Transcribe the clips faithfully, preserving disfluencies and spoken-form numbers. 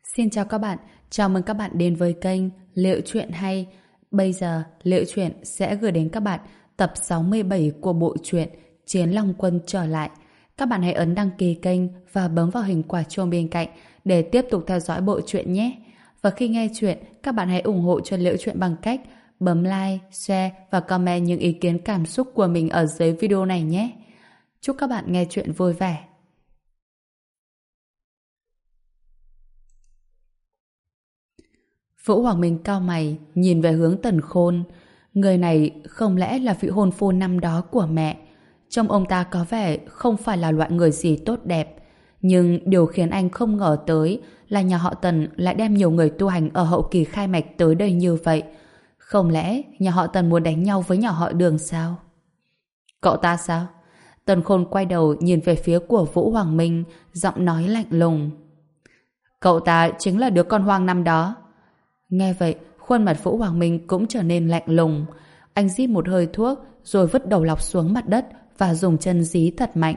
Xin chào các bạn, chào mừng các bạn đến với kênh Liệu Chuyện Hay. Bây giờ, Liệu Chuyện sẽ gửi đến các bạn tập sáu mươi bảy của bộ truyện Chiến Long Quân trở lại. Các bạn hãy ấn đăng ký kênh và bấm vào hình quả chuông bên cạnh để tiếp tục theo dõi bộ truyện nhé. Và khi nghe chuyện, các bạn hãy ủng hộ cho Liệu Chuyện bằng cách bấm like, share và comment những ý kiến cảm xúc của mình ở dưới video này nhé. Chúc các bạn nghe chuyện vui vẻ. Vũ Hoàng Minh cau mày, nhìn về hướng Tần Khôn. Người này không lẽ là vị hôn phu năm đó của mẹ? Trông ông ta có vẻ không phải là loại người gì tốt đẹp. Nhưng điều khiến anh không ngờ tới là nhà họ Tần lại đem nhiều người tu hành ở hậu kỳ khai mạch tới đây như vậy. Không lẽ nhà họ Tần muốn đánh nhau với nhà họ Đường sao? Cậu ta sao? Tần Khôn quay đầu nhìn về phía của Vũ Hoàng Minh, giọng nói lạnh lùng. Cậu ta chính là đứa con hoang năm đó. Nghe vậy, khuôn mặt Vũ Hoàng Minh cũng trở nên lạnh lùng. Anh rít một hơi thuốc, rồi vứt đầu lọc xuống mặt đất và dùng chân dí thật mạnh.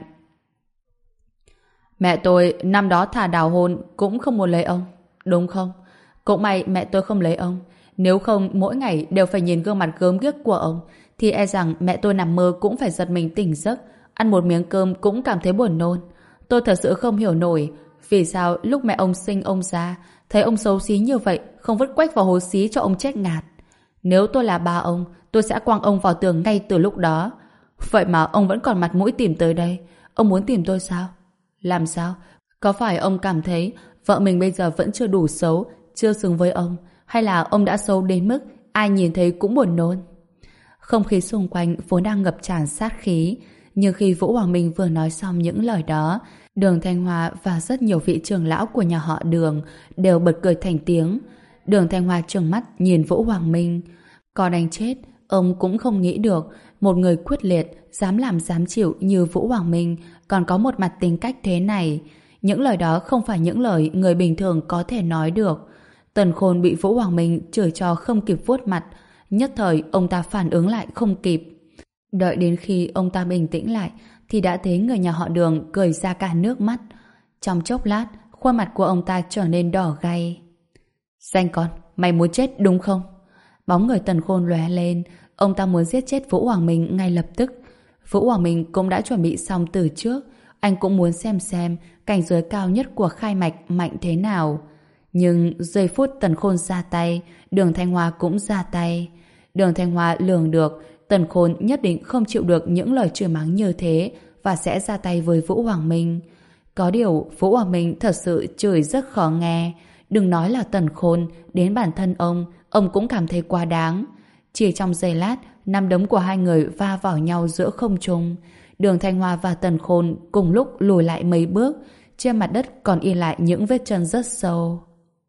Mẹ tôi năm đó thà đào hôn cũng không muốn lấy ông, đúng không? Cũng may mẹ tôi không lấy ông. Nếu không mỗi ngày đều phải nhìn gương mặt gớm ghiếc của ông, thì e rằng mẹ tôi nằm mơ cũng phải giật mình tỉnh giấc, ăn một miếng cơm cũng cảm thấy buồn nôn. Tôi thật sự không hiểu nổi vì sao lúc mẹ ông sinh ông ra, thấy ông xấu xí như vậy, không vứt quách vào hố xí cho ông chết ngạt. Nếu tôi là ba ông, tôi sẽ quăng ông vào tường ngay từ lúc đó. Vậy mà ông vẫn còn mặt mũi tìm tới đây. Ông muốn tìm tôi sao? Làm sao? Có phải ông cảm thấy vợ mình bây giờ vẫn chưa đủ xấu, chưa xứng với ông? Hay là ông đã xấu đến mức ai nhìn thấy cũng buồn nôn? Không khí xung quanh vốn đang ngập tràn sát khí, nhưng khi Vũ Hoàng Minh vừa nói xong những lời đó, Đường Thanh Hoa và rất nhiều vị trưởng lão của nhà họ Đường đều bật cười thành tiếng. Đường Thanh Hoa trừng mắt nhìn Vũ Hoàng Minh. Có đánh chết, ông cũng không nghĩ được một người quyết liệt, dám làm dám chịu như Vũ Hoàng Minh còn có một mặt tính cách thế này. Những lời đó không phải những lời người bình thường có thể nói được. Tần Khôn bị Vũ Hoàng Minh chửi cho không kịp vuốt mặt, nhất thời ông ta phản ứng lại không kịp. Đợi đến khi ông ta bình tĩnh lại thì đã thấy người nhà họ Đường cười ra cả nước mắt. Trong chốc lát, khuôn mặt của ông ta trở nên đỏ gay. Danh con, mày muốn chết đúng không? Bóng người Tần Khôn lóe lên, ông ta muốn giết chết Vũ Hoàng Minh ngay lập tức. Vũ Hoàng Minh cũng đã chuẩn bị xong từ trước, anh cũng muốn xem xem cảnh giới cao nhất của khai mạch mạnh thế nào. Nhưng giây phút Tần Khôn ra tay, Đường Thanh Hoa cũng ra tay. Đường Thanh Hoa lường được Tần Khôn nhất định không chịu được những lời chửi mắng như thế và sẽ ra tay với Vũ Hoàng Minh. Có điều Vũ Hoàng Minh thật sự chửi rất khó nghe. Đừng nói là Tần Khôn, đến bản thân ông, ông cũng cảm thấy quá đáng. Chỉ trong giây lát, nắm đấm của hai người va vào nhau giữa không trung. Đường Thanh Hoa và Tần Khôn cùng lúc lùi lại mấy bước, trên mặt đất còn in lại những vết chân rất sâu.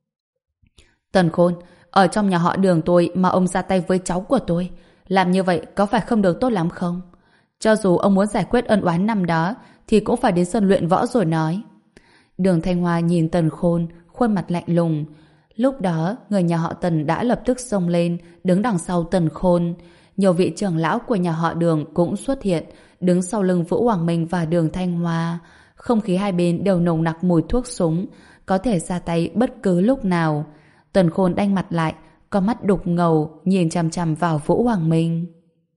Tần Khôn, ở trong nhà họ Đường tôi mà ông ra tay với cháu của tôi, làm như vậy có phải không được tốt lắm không? Cho dù ông muốn giải quyết ân oán năm đó thì cũng phải đến sân luyện võ rồi nói. Đường Thanh Hoa nhìn Tần Khôn, khuôn mặt lạnh lùng. Lúc đó, người nhà họ Tần đã lập tức xông lên, đứng đằng sau Tần Khôn. Nhiều vị trưởng lão của nhà họ Đường cũng xuất hiện, đứng sau lưng Vũ Hoàng Minh và Đường Thanh Hoa. Không khí hai bên đều nồng nặc mùi thuốc súng, có thể ra tay bất cứ lúc nào. Tần Khôn đanh mặt lại, con mắt đục ngầu nhìn chằm chằm vào Vũ Hoàng Minh.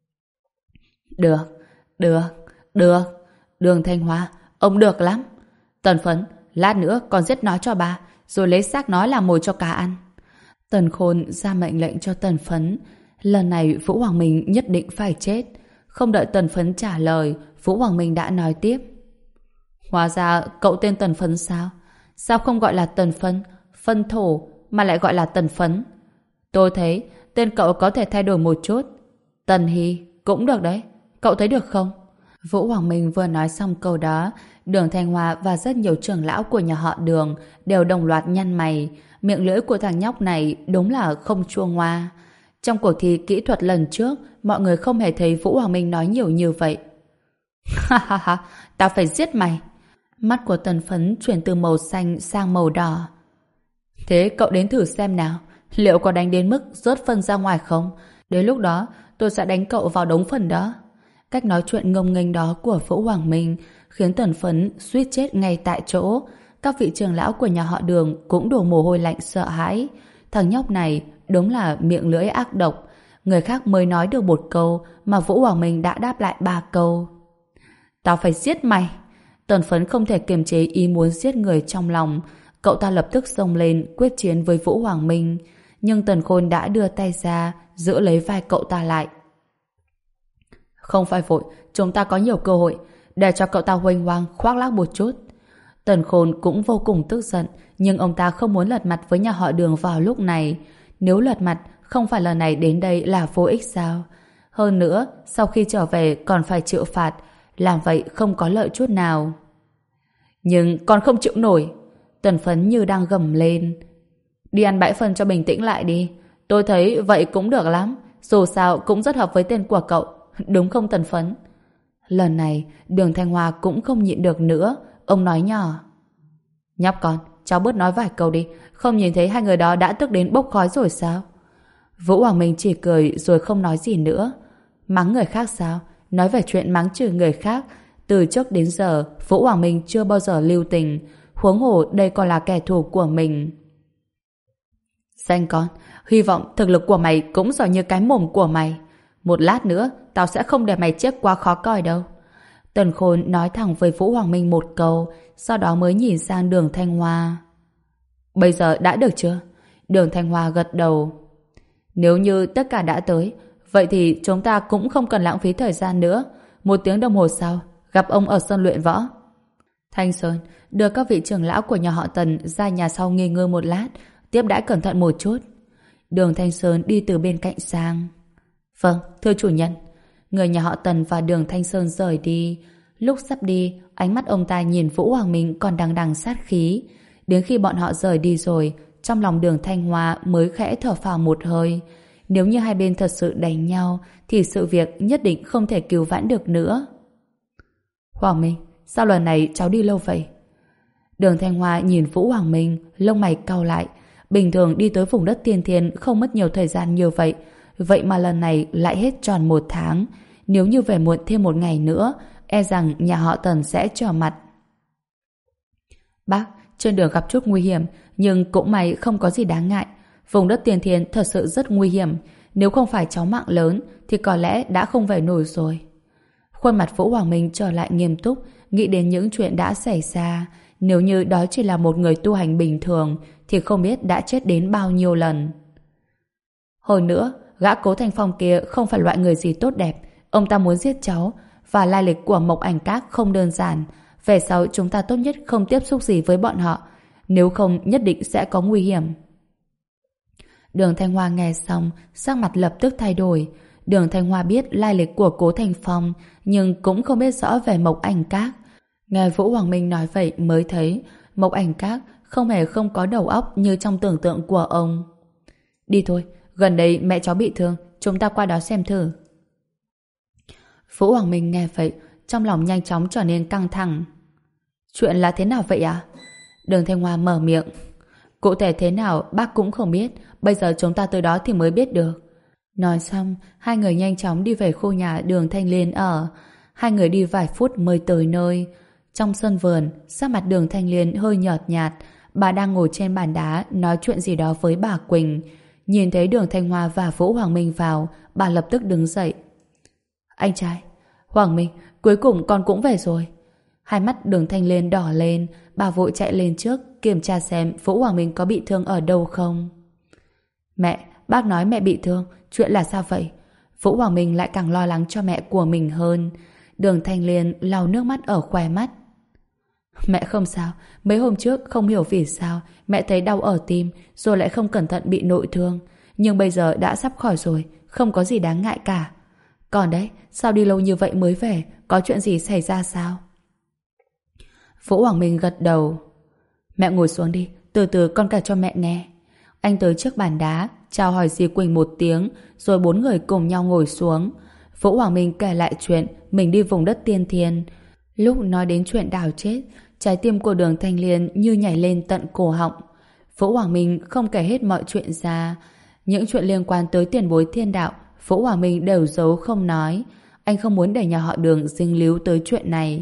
Được, được, được. Đường Thanh Hoa, ông được lắm. Tần Phấn, lát nữa con giết nó cho bà, rồi lấy xác nó làm mồi cho cá ăn. Tần Khôn ra mệnh lệnh cho Tần Phấn. Lần này Vũ Hoàng Minh nhất định phải chết. Không đợi Tần Phấn trả lời, Vũ Hoàng Minh đã nói tiếp. Hóa ra cậu tên Tần Phấn sao? Sao không gọi là Tần Phấn, Phân Thổ, mà lại gọi là Tần Phấn? Tôi thấy tên cậu có thể thay đổi một chút. Tần Hy cũng được đấy. Cậu thấy được không? Vũ Hoàng Minh vừa nói xong câu đó, Đường Thanh Hoa và rất nhiều trưởng lão của nhà họ Đường đều đồng loạt nhăn mày. Miệng lưỡi của thằng nhóc này đúng là không chua ngoa. Trong cuộc thi kỹ thuật lần trước, mọi người không hề thấy Vũ Hoàng Minh nói nhiều như vậy. Ha ha ha, tao phải giết mày. Mắt của Tần Phấn chuyển từ màu xanh sang màu đỏ. Thế cậu đến thử xem nào, liệu có đánh đến mức rớt phân ra ngoài không? Đến lúc đó tôi sẽ đánh cậu vào đống phần đó. Cách nói chuyện ngông nghênh đó của Vũ Hoàng Minh khiến Tần Phấn suýt chết ngay tại chỗ. các vị trưởng lão của nhà họ Đường cũng đổ mồ hôi lạnh sợ hãi. Thằng nhóc này đúng là miệng lưỡi ác độc. Người khác mới nói được một câu mà Vũ Hoàng Minh đã đáp lại ba câu. Tao phải giết mày. Tần Phấn không thể kiềm chế ý muốn giết người trong lòng. Cậu ta lập tức xông lên quyết chiến với Vũ Hoàng Minh. Nhưng Tần Khôn đã đưa tay ra giữ lấy vai cậu ta lại. Không phải vội, chúng ta có nhiều cơ hội để cho cậu ta huênh hoang khoác lác một chút. Tần Khôn cũng vô cùng tức giận, nhưng ông ta không muốn lật mặt với nhà họ Đường vào lúc này. Nếu lật mặt, không phải lần này đến đây là vô ích sao? Hơn nữa, sau khi trở về còn phải chịu phạt, làm vậy không có lợi chút nào. Nhưng còn không chịu nổi. Tần Phấn như đang gầm lên. Đi ăn bãi phân cho bình tĩnh lại đi. Tôi thấy vậy cũng được lắm. Dù sao cũng rất hợp với tên của cậu. Đúng không Tần Phấn? Lần này, Đường Thanh Hoa cũng không nhịn được nữa. Ông nói nhỏ. Nhóc con, cháu bớt nói vài câu đi. Không nhìn thấy hai người đó đã tức đến bốc khói rồi sao? Vũ Hoàng Minh chỉ cười rồi không nói gì nữa. Mắng người khác sao? Nói về chuyện mắng trừ người khác, từ trước đến giờ Vũ Hoàng Minh chưa bao giờ lưu tình, huống hồ đây còn là kẻ thù của mình. Xanh con, hy vọng thực lực của mày cũng giỏi như cái mồm của mày. Một lát nữa tao sẽ không để mày chết quá khó coi đâu. Tần Khôn nói thẳng với Vũ Hoàng Minh một câu, sau đó mới nhìn sang Đường Thanh Hoa. Bây giờ đã được chưa? Đường Thanh Hoa gật đầu. Nếu như tất cả đã tới, vậy thì chúng ta cũng không cần lãng phí thời gian nữa. Một tiếng đồng hồ sau, gặp ông ở sân luyện võ. Thanh Sơn đưa các vị trưởng lão của nhà họ Tần ra nhà sau nghỉ ngơi một lát, tiếp đãi cẩn thận một chút. Đường Thanh Sơn đi từ bên cạnh sang. Vâng, thưa chủ nhân. Người nhà họ Tần và Đường Thanh Sơn rời đi. Lúc sắp đi, ánh mắt ông ta nhìn Vũ Hoàng Minh còn đằng đằng sát khí. Đến khi bọn họ rời đi rồi, trong lòng Đường Thanh Hoa mới khẽ thở phào một hơi. Nếu như hai bên thật sự đánh nhau, thì sự việc nhất định không thể cứu vãn được nữa. Hoàng Minh, sao lần này cháu đi lâu vậy? Đường Thanh Hoa nhìn Vũ Hoàng Minh, lông mày cau lại. Bình thường đi tới vùng đất tiên thiên không mất nhiều thời gian như vậy, vậy mà lần này lại hết tròn một tháng. Nếu như về muộn thêm một ngày nữa, e rằng nhà họ Tần sẽ trở mặt. Bác, trên đường gặp chút nguy hiểm, nhưng cũng may không có gì đáng ngại. Vùng đất tiền thiên thật sự rất nguy hiểm. Nếu không phải cháu mạng lớn, thì có lẽ đã không về nổi rồi. Khuôn mặt Vũ Hoàng Minh trở lại nghiêm túc, nghĩ đến những chuyện đã xảy ra. Nếu như đó chỉ là một người tu hành bình thường, thì không biết đã chết đến bao nhiêu lần. Hồi nữa, gã Cố Thanh Phong kia không phải loại người gì tốt đẹp. Ông ta muốn giết cháu, và lai lịch của Mộc Ảnh Các không đơn giản. Về sau chúng ta tốt nhất không tiếp xúc gì với bọn họ, nếu không nhất định sẽ có nguy hiểm. Đường Thanh Hoa nghe xong, sắc mặt lập tức thay đổi. Đường Thanh Hoa biết lai lịch của Cố Thanh Phong, nhưng cũng không biết rõ về Mộc Ảnh Các. Nghe Vũ Hoàng Minh nói vậy mới thấy Mộc Ảnh Các không hề không có đầu óc như trong tưởng tượng của ông. Đi thôi, gần đây mẹ cháu bị thương, chúng ta qua đó xem thử. Vũ Hoàng Minh nghe vậy, trong lòng nhanh chóng trở nên căng thẳng. Chuyện là thế nào vậy à? Đường Thanh Hoa mở miệng. Cụ thể thế nào bác cũng không biết, bây giờ chúng ta tới đó thì mới biết được. Nói xong, hai người nhanh chóng đi về khu nhà Đường Thanh Liên ở. Hai người đi vài phút mới tới nơi. Trong sân vườn, sắc mặt Đường Thanh Liên hơi nhợt nhạt. Bà đang ngồi trên bàn đá nói chuyện gì đó với bà Quỳnh. Nhìn thấy Đường Thanh Hoa và Vũ Hoàng Minh vào, bà lập tức đứng dậy. Anh trai, Hoàng Minh, cuối cùng con cũng về rồi. Hai mắt Đường Thanh Liên đỏ lên, bà vội chạy lên trước kiểm tra xem Vũ Hoàng Minh có bị thương ở đâu không. Mẹ, bác nói mẹ bị thương, chuyện là sao vậy? Vũ Hoàng Minh lại càng lo lắng cho mẹ của mình hơn. Đường Thanh Liên lau nước mắt ở khóe mắt. Mẹ không sao, mấy hôm trước không hiểu vì sao mẹ thấy đau ở tim rồi lại không cẩn thận bị nội thương, nhưng bây giờ đã sắp khỏi rồi, không có gì đáng ngại cả. Còn đấy, sao đi lâu như vậy mới về, có chuyện gì xảy ra sao? Vũ Hoàng Minh gật đầu. Mẹ ngồi xuống đi, từ từ con kể cho mẹ nghe. Anh tới trước bàn đá, chào hỏi dì Quỳnh một tiếng, rồi bốn người cùng nhau ngồi xuống. Vũ Hoàng Minh kể lại chuyện mình đi vùng đất tiên thiên. Lúc nói đến chuyện Đào chết, trái tim của Đường Thanh Liên như nhảy lên tận cổ họng. Vũ Hoàng Minh không kể hết mọi chuyện ra. Những chuyện liên quan tới tiền bối thiên đạo, Vũ Hoàng Minh đều giấu không nói. Anh không muốn để nhà họ Đường dính líu tới chuyện này.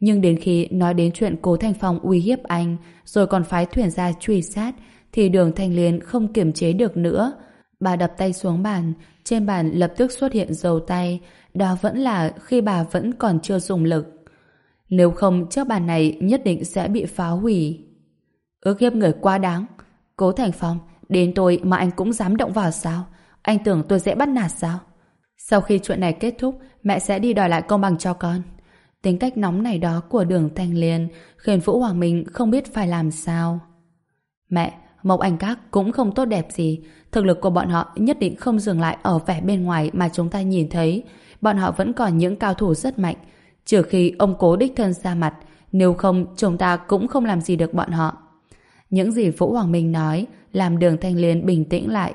Nhưng đến khi nói đến chuyện Cố Thành Phong uy hiếp anh, rồi còn phái thuyền ra truy sát, thì Đường Thanh Liên không kiềm chế được nữa. Bà đập tay xuống bàn, trên bàn lập tức xuất hiện dấu tay. Đó vẫn là khi bà vẫn còn chưa dùng lực. Nếu không, chiếc bàn này nhất định sẽ bị phá hủy. Ước hiếp người quá đáng. Cố Thành Phong, đến tôi mà anh cũng dám động vào sao? Anh tưởng tôi dễ bắt nạt sao? Sau khi chuyện này kết thúc, mẹ sẽ đi đòi lại công bằng cho con. Tính cách nóng này đó của Đường Thanh Liên khiến Vũ Hoàng Minh không biết phải làm sao. Mẹ, Mộc Ảnh Các cũng không tốt đẹp gì. Thực lực của bọn họ nhất định không dừng lại ở vẻ bên ngoài mà chúng ta nhìn thấy. Bọn họ vẫn còn những cao thủ rất mạnh. Trừ khi ông Cố đích thân ra mặt, nếu không chúng ta cũng không làm gì được bọn họ. Những gì Vũ Hoàng Minh nói làm Đường Thanh Liên bình tĩnh lại.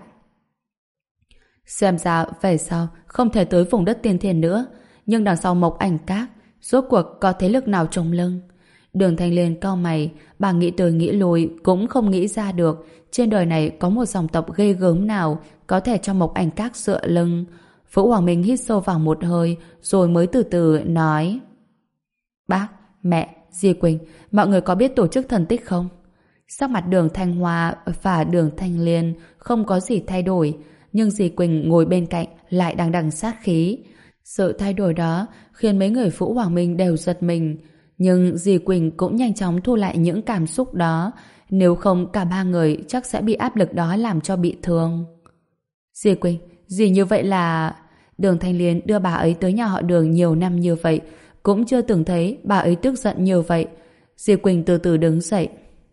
Xem ra về sau không thể tới vùng đất tiên thiên nữa, nhưng đằng sau Mộc Ảnh Các rốt cuộc có thế lực nào trồng lưng? Đường Thanh Liên cau mày, bà nghĩ tới nghĩ lui cũng không nghĩ ra được trên đời này có một dòng tộc ghê gớm nào có thể cho Mộc Ảnh Các dựa lưng. Vũ Hoàng Minh hít sâu vào một hơi rồi mới từ từ nói: Bác, mẹ, Di Quỳnh, mọi người có biết tổ chức thần tích không? Sắc mặt Đường Thanh Hoa và Đường Thanh Liên không có gì thay đổi, nhưng Di Quỳnh ngồi bên cạnh lại đằng đằng sát khí. Sự thay đổi đó khiến mấy người Vũ Hoàng Minh đều giật mình, nhưng Di Quỳnh cũng nhanh chóng thu lại những cảm xúc đó, nếu không cả ba người chắc sẽ bị áp lực đó làm cho bị thương. Di Quỳnh, gì như vậy là... Đường Thanh Liên đưa bà ấy tới nhà họ Đường nhiều năm như vậy, cũng chưa từng thấy bà ấy tức giận như vậy. Di Quỳnh từ từ đứng dậy.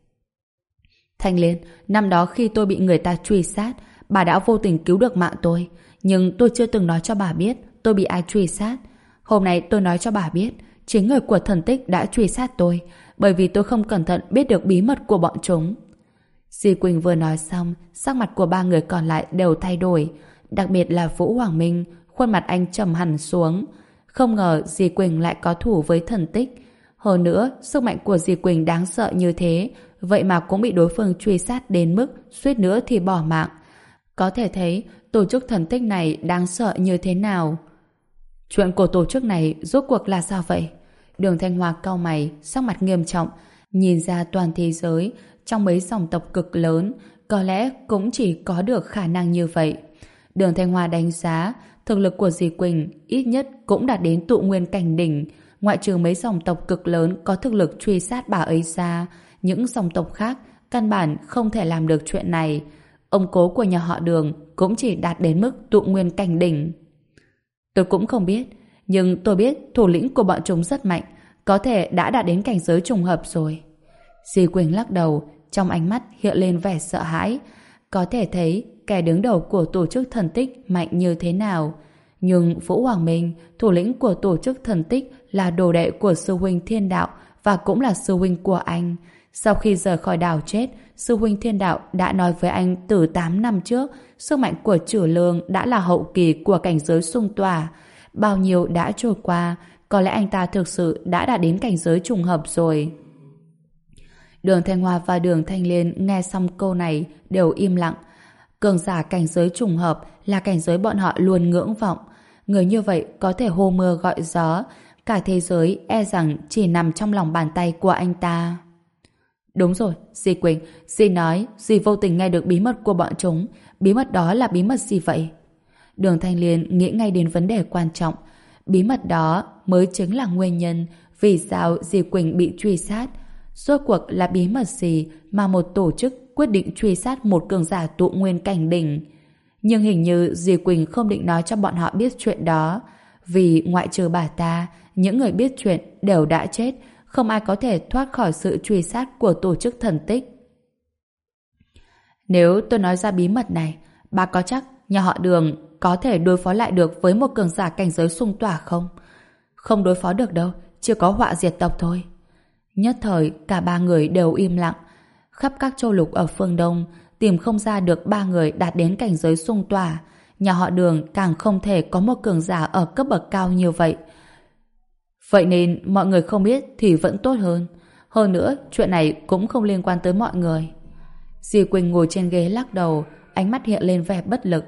Thanh Liên, năm đó khi tôi bị người ta truy sát, bà đã vô tình cứu được mạng tôi, nhưng tôi chưa từng nói cho bà biết tôi bị ai truy sát. Hôm nay tôi nói cho bà biết, chính người của thần tích đã truy sát tôi, bởi vì tôi không cẩn thận biết được bí mật của bọn chúng. Di Quỳnh vừa nói xong, sắc mặt của ba người còn lại đều thay đổi, đặc biệt là Vũ Hoàng Minh, khuôn mặt anh trầm hẳn xuống. Không ngờ Di Quỳnh lại có thủ với thần tích. Hơn nữa, sức mạnh của Di Quỳnh đáng sợ như thế, vậy mà cũng bị đối phương truy sát đến mức suýt nữa thì bỏ mạng. Có thể thấy tổ chức thần tích này đáng sợ như thế nào. Chuyện của tổ chức này rốt cuộc là sao vậy? Đường Thanh Hoa cau mày, sắc mặt nghiêm trọng, nhìn ra toàn thế giới, trong mấy dòng tộc cực lớn, có lẽ cũng chỉ có được khả năng như vậy. Đường Thanh Hoa đánh giá, thực lực của Di Quỳnh ít nhất cũng đạt đến tụ nguyên cảnh đỉnh, ngoại trừ mấy dòng tộc cực lớn có thực lực truy sát bà ấy ra, những dòng tộc khác căn bản không thể làm được chuyện này. Ông Cố của nhà họ Đường cũng chỉ đạt đến mức tụ nguyên cảnh đỉnh. Tôi cũng không biết, nhưng tôi biết thủ lĩnh của bọn chúng rất mạnh, có thể đã đạt đến cảnh giới trùng hợp rồi. Di Quỳnh lắc đầu, trong ánh mắt hiện lên vẻ sợ hãi. Có thể thấy kẻ đứng đầu của tổ chức thần tích mạnh như thế nào. Nhưng Vũ Hoàng Minh, thủ lĩnh của tổ chức thần tích, là đồ đệ của sư huynh Thiên Đạo và cũng là sư huynh của anh. Sau khi rời khỏi đảo chết, sư huynh Thiên Đạo đã nói với anh từ tám năm trước sức mạnh của Trử Lương đã là hậu kỳ của cảnh giới xung tỏa. Bao nhiêu đã trôi qua, có lẽ anh ta thực sự đã đạt đến cảnh giới trùng hợp rồi. Đường Thanh Hoa và Đường Thanh Liên nghe xong câu này đều im lặng. Cường giả cảnh giới trùng hợp là cảnh giới bọn họ luôn ngưỡng vọng. Người như vậy có thể hô mưa gọi gió, cả thế giới e rằng chỉ nằm trong lòng bàn tay của anh ta. Đúng rồi, Di Quỳnh, Di nói Di vô tình nghe được bí mật của bọn chúng. Bí mật đó là bí mật gì vậy? Đường Thanh Liên nghĩ ngay đến vấn đề quan trọng. Bí mật đó mới chính là nguyên nhân vì sao Di Quỳnh bị truy sát. Rốt cuộc là bí mật gì mà một tổ chức quyết định truy sát một cường giả tụ nguyên cảnh đỉnh? Nhưng hình như Di Quỳnh không định nói cho bọn họ biết chuyện đó, vì ngoại trừ bà ta, những người biết chuyện đều đã chết, không ai có thể thoát khỏi sự truy sát của tổ chức thần tích. Nếu tôi nói ra bí mật này, bà có chắc nhà họ Đường có thể đối phó lại được với một cường giả cảnh giới xung tỏa không? Không đối phó được đâu, chỉ có họa diệt tộc thôi. Nhất thời cả ba người đều im lặng. Khắp các châu lục ở phương Đông tìm không ra được ba người đạt đến cảnh giới xung tỏa. Nhà họ Đường càng không thể có một cường giả ở cấp bậc cao như vậy. Vậy nên mọi người không biết thì vẫn tốt hơn. Hơn nữa chuyện này cũng không liên quan tới mọi người. Di Quỳnh ngồi trên ghế lắc đầu, ánh mắt hiện lên vẻ bất lực.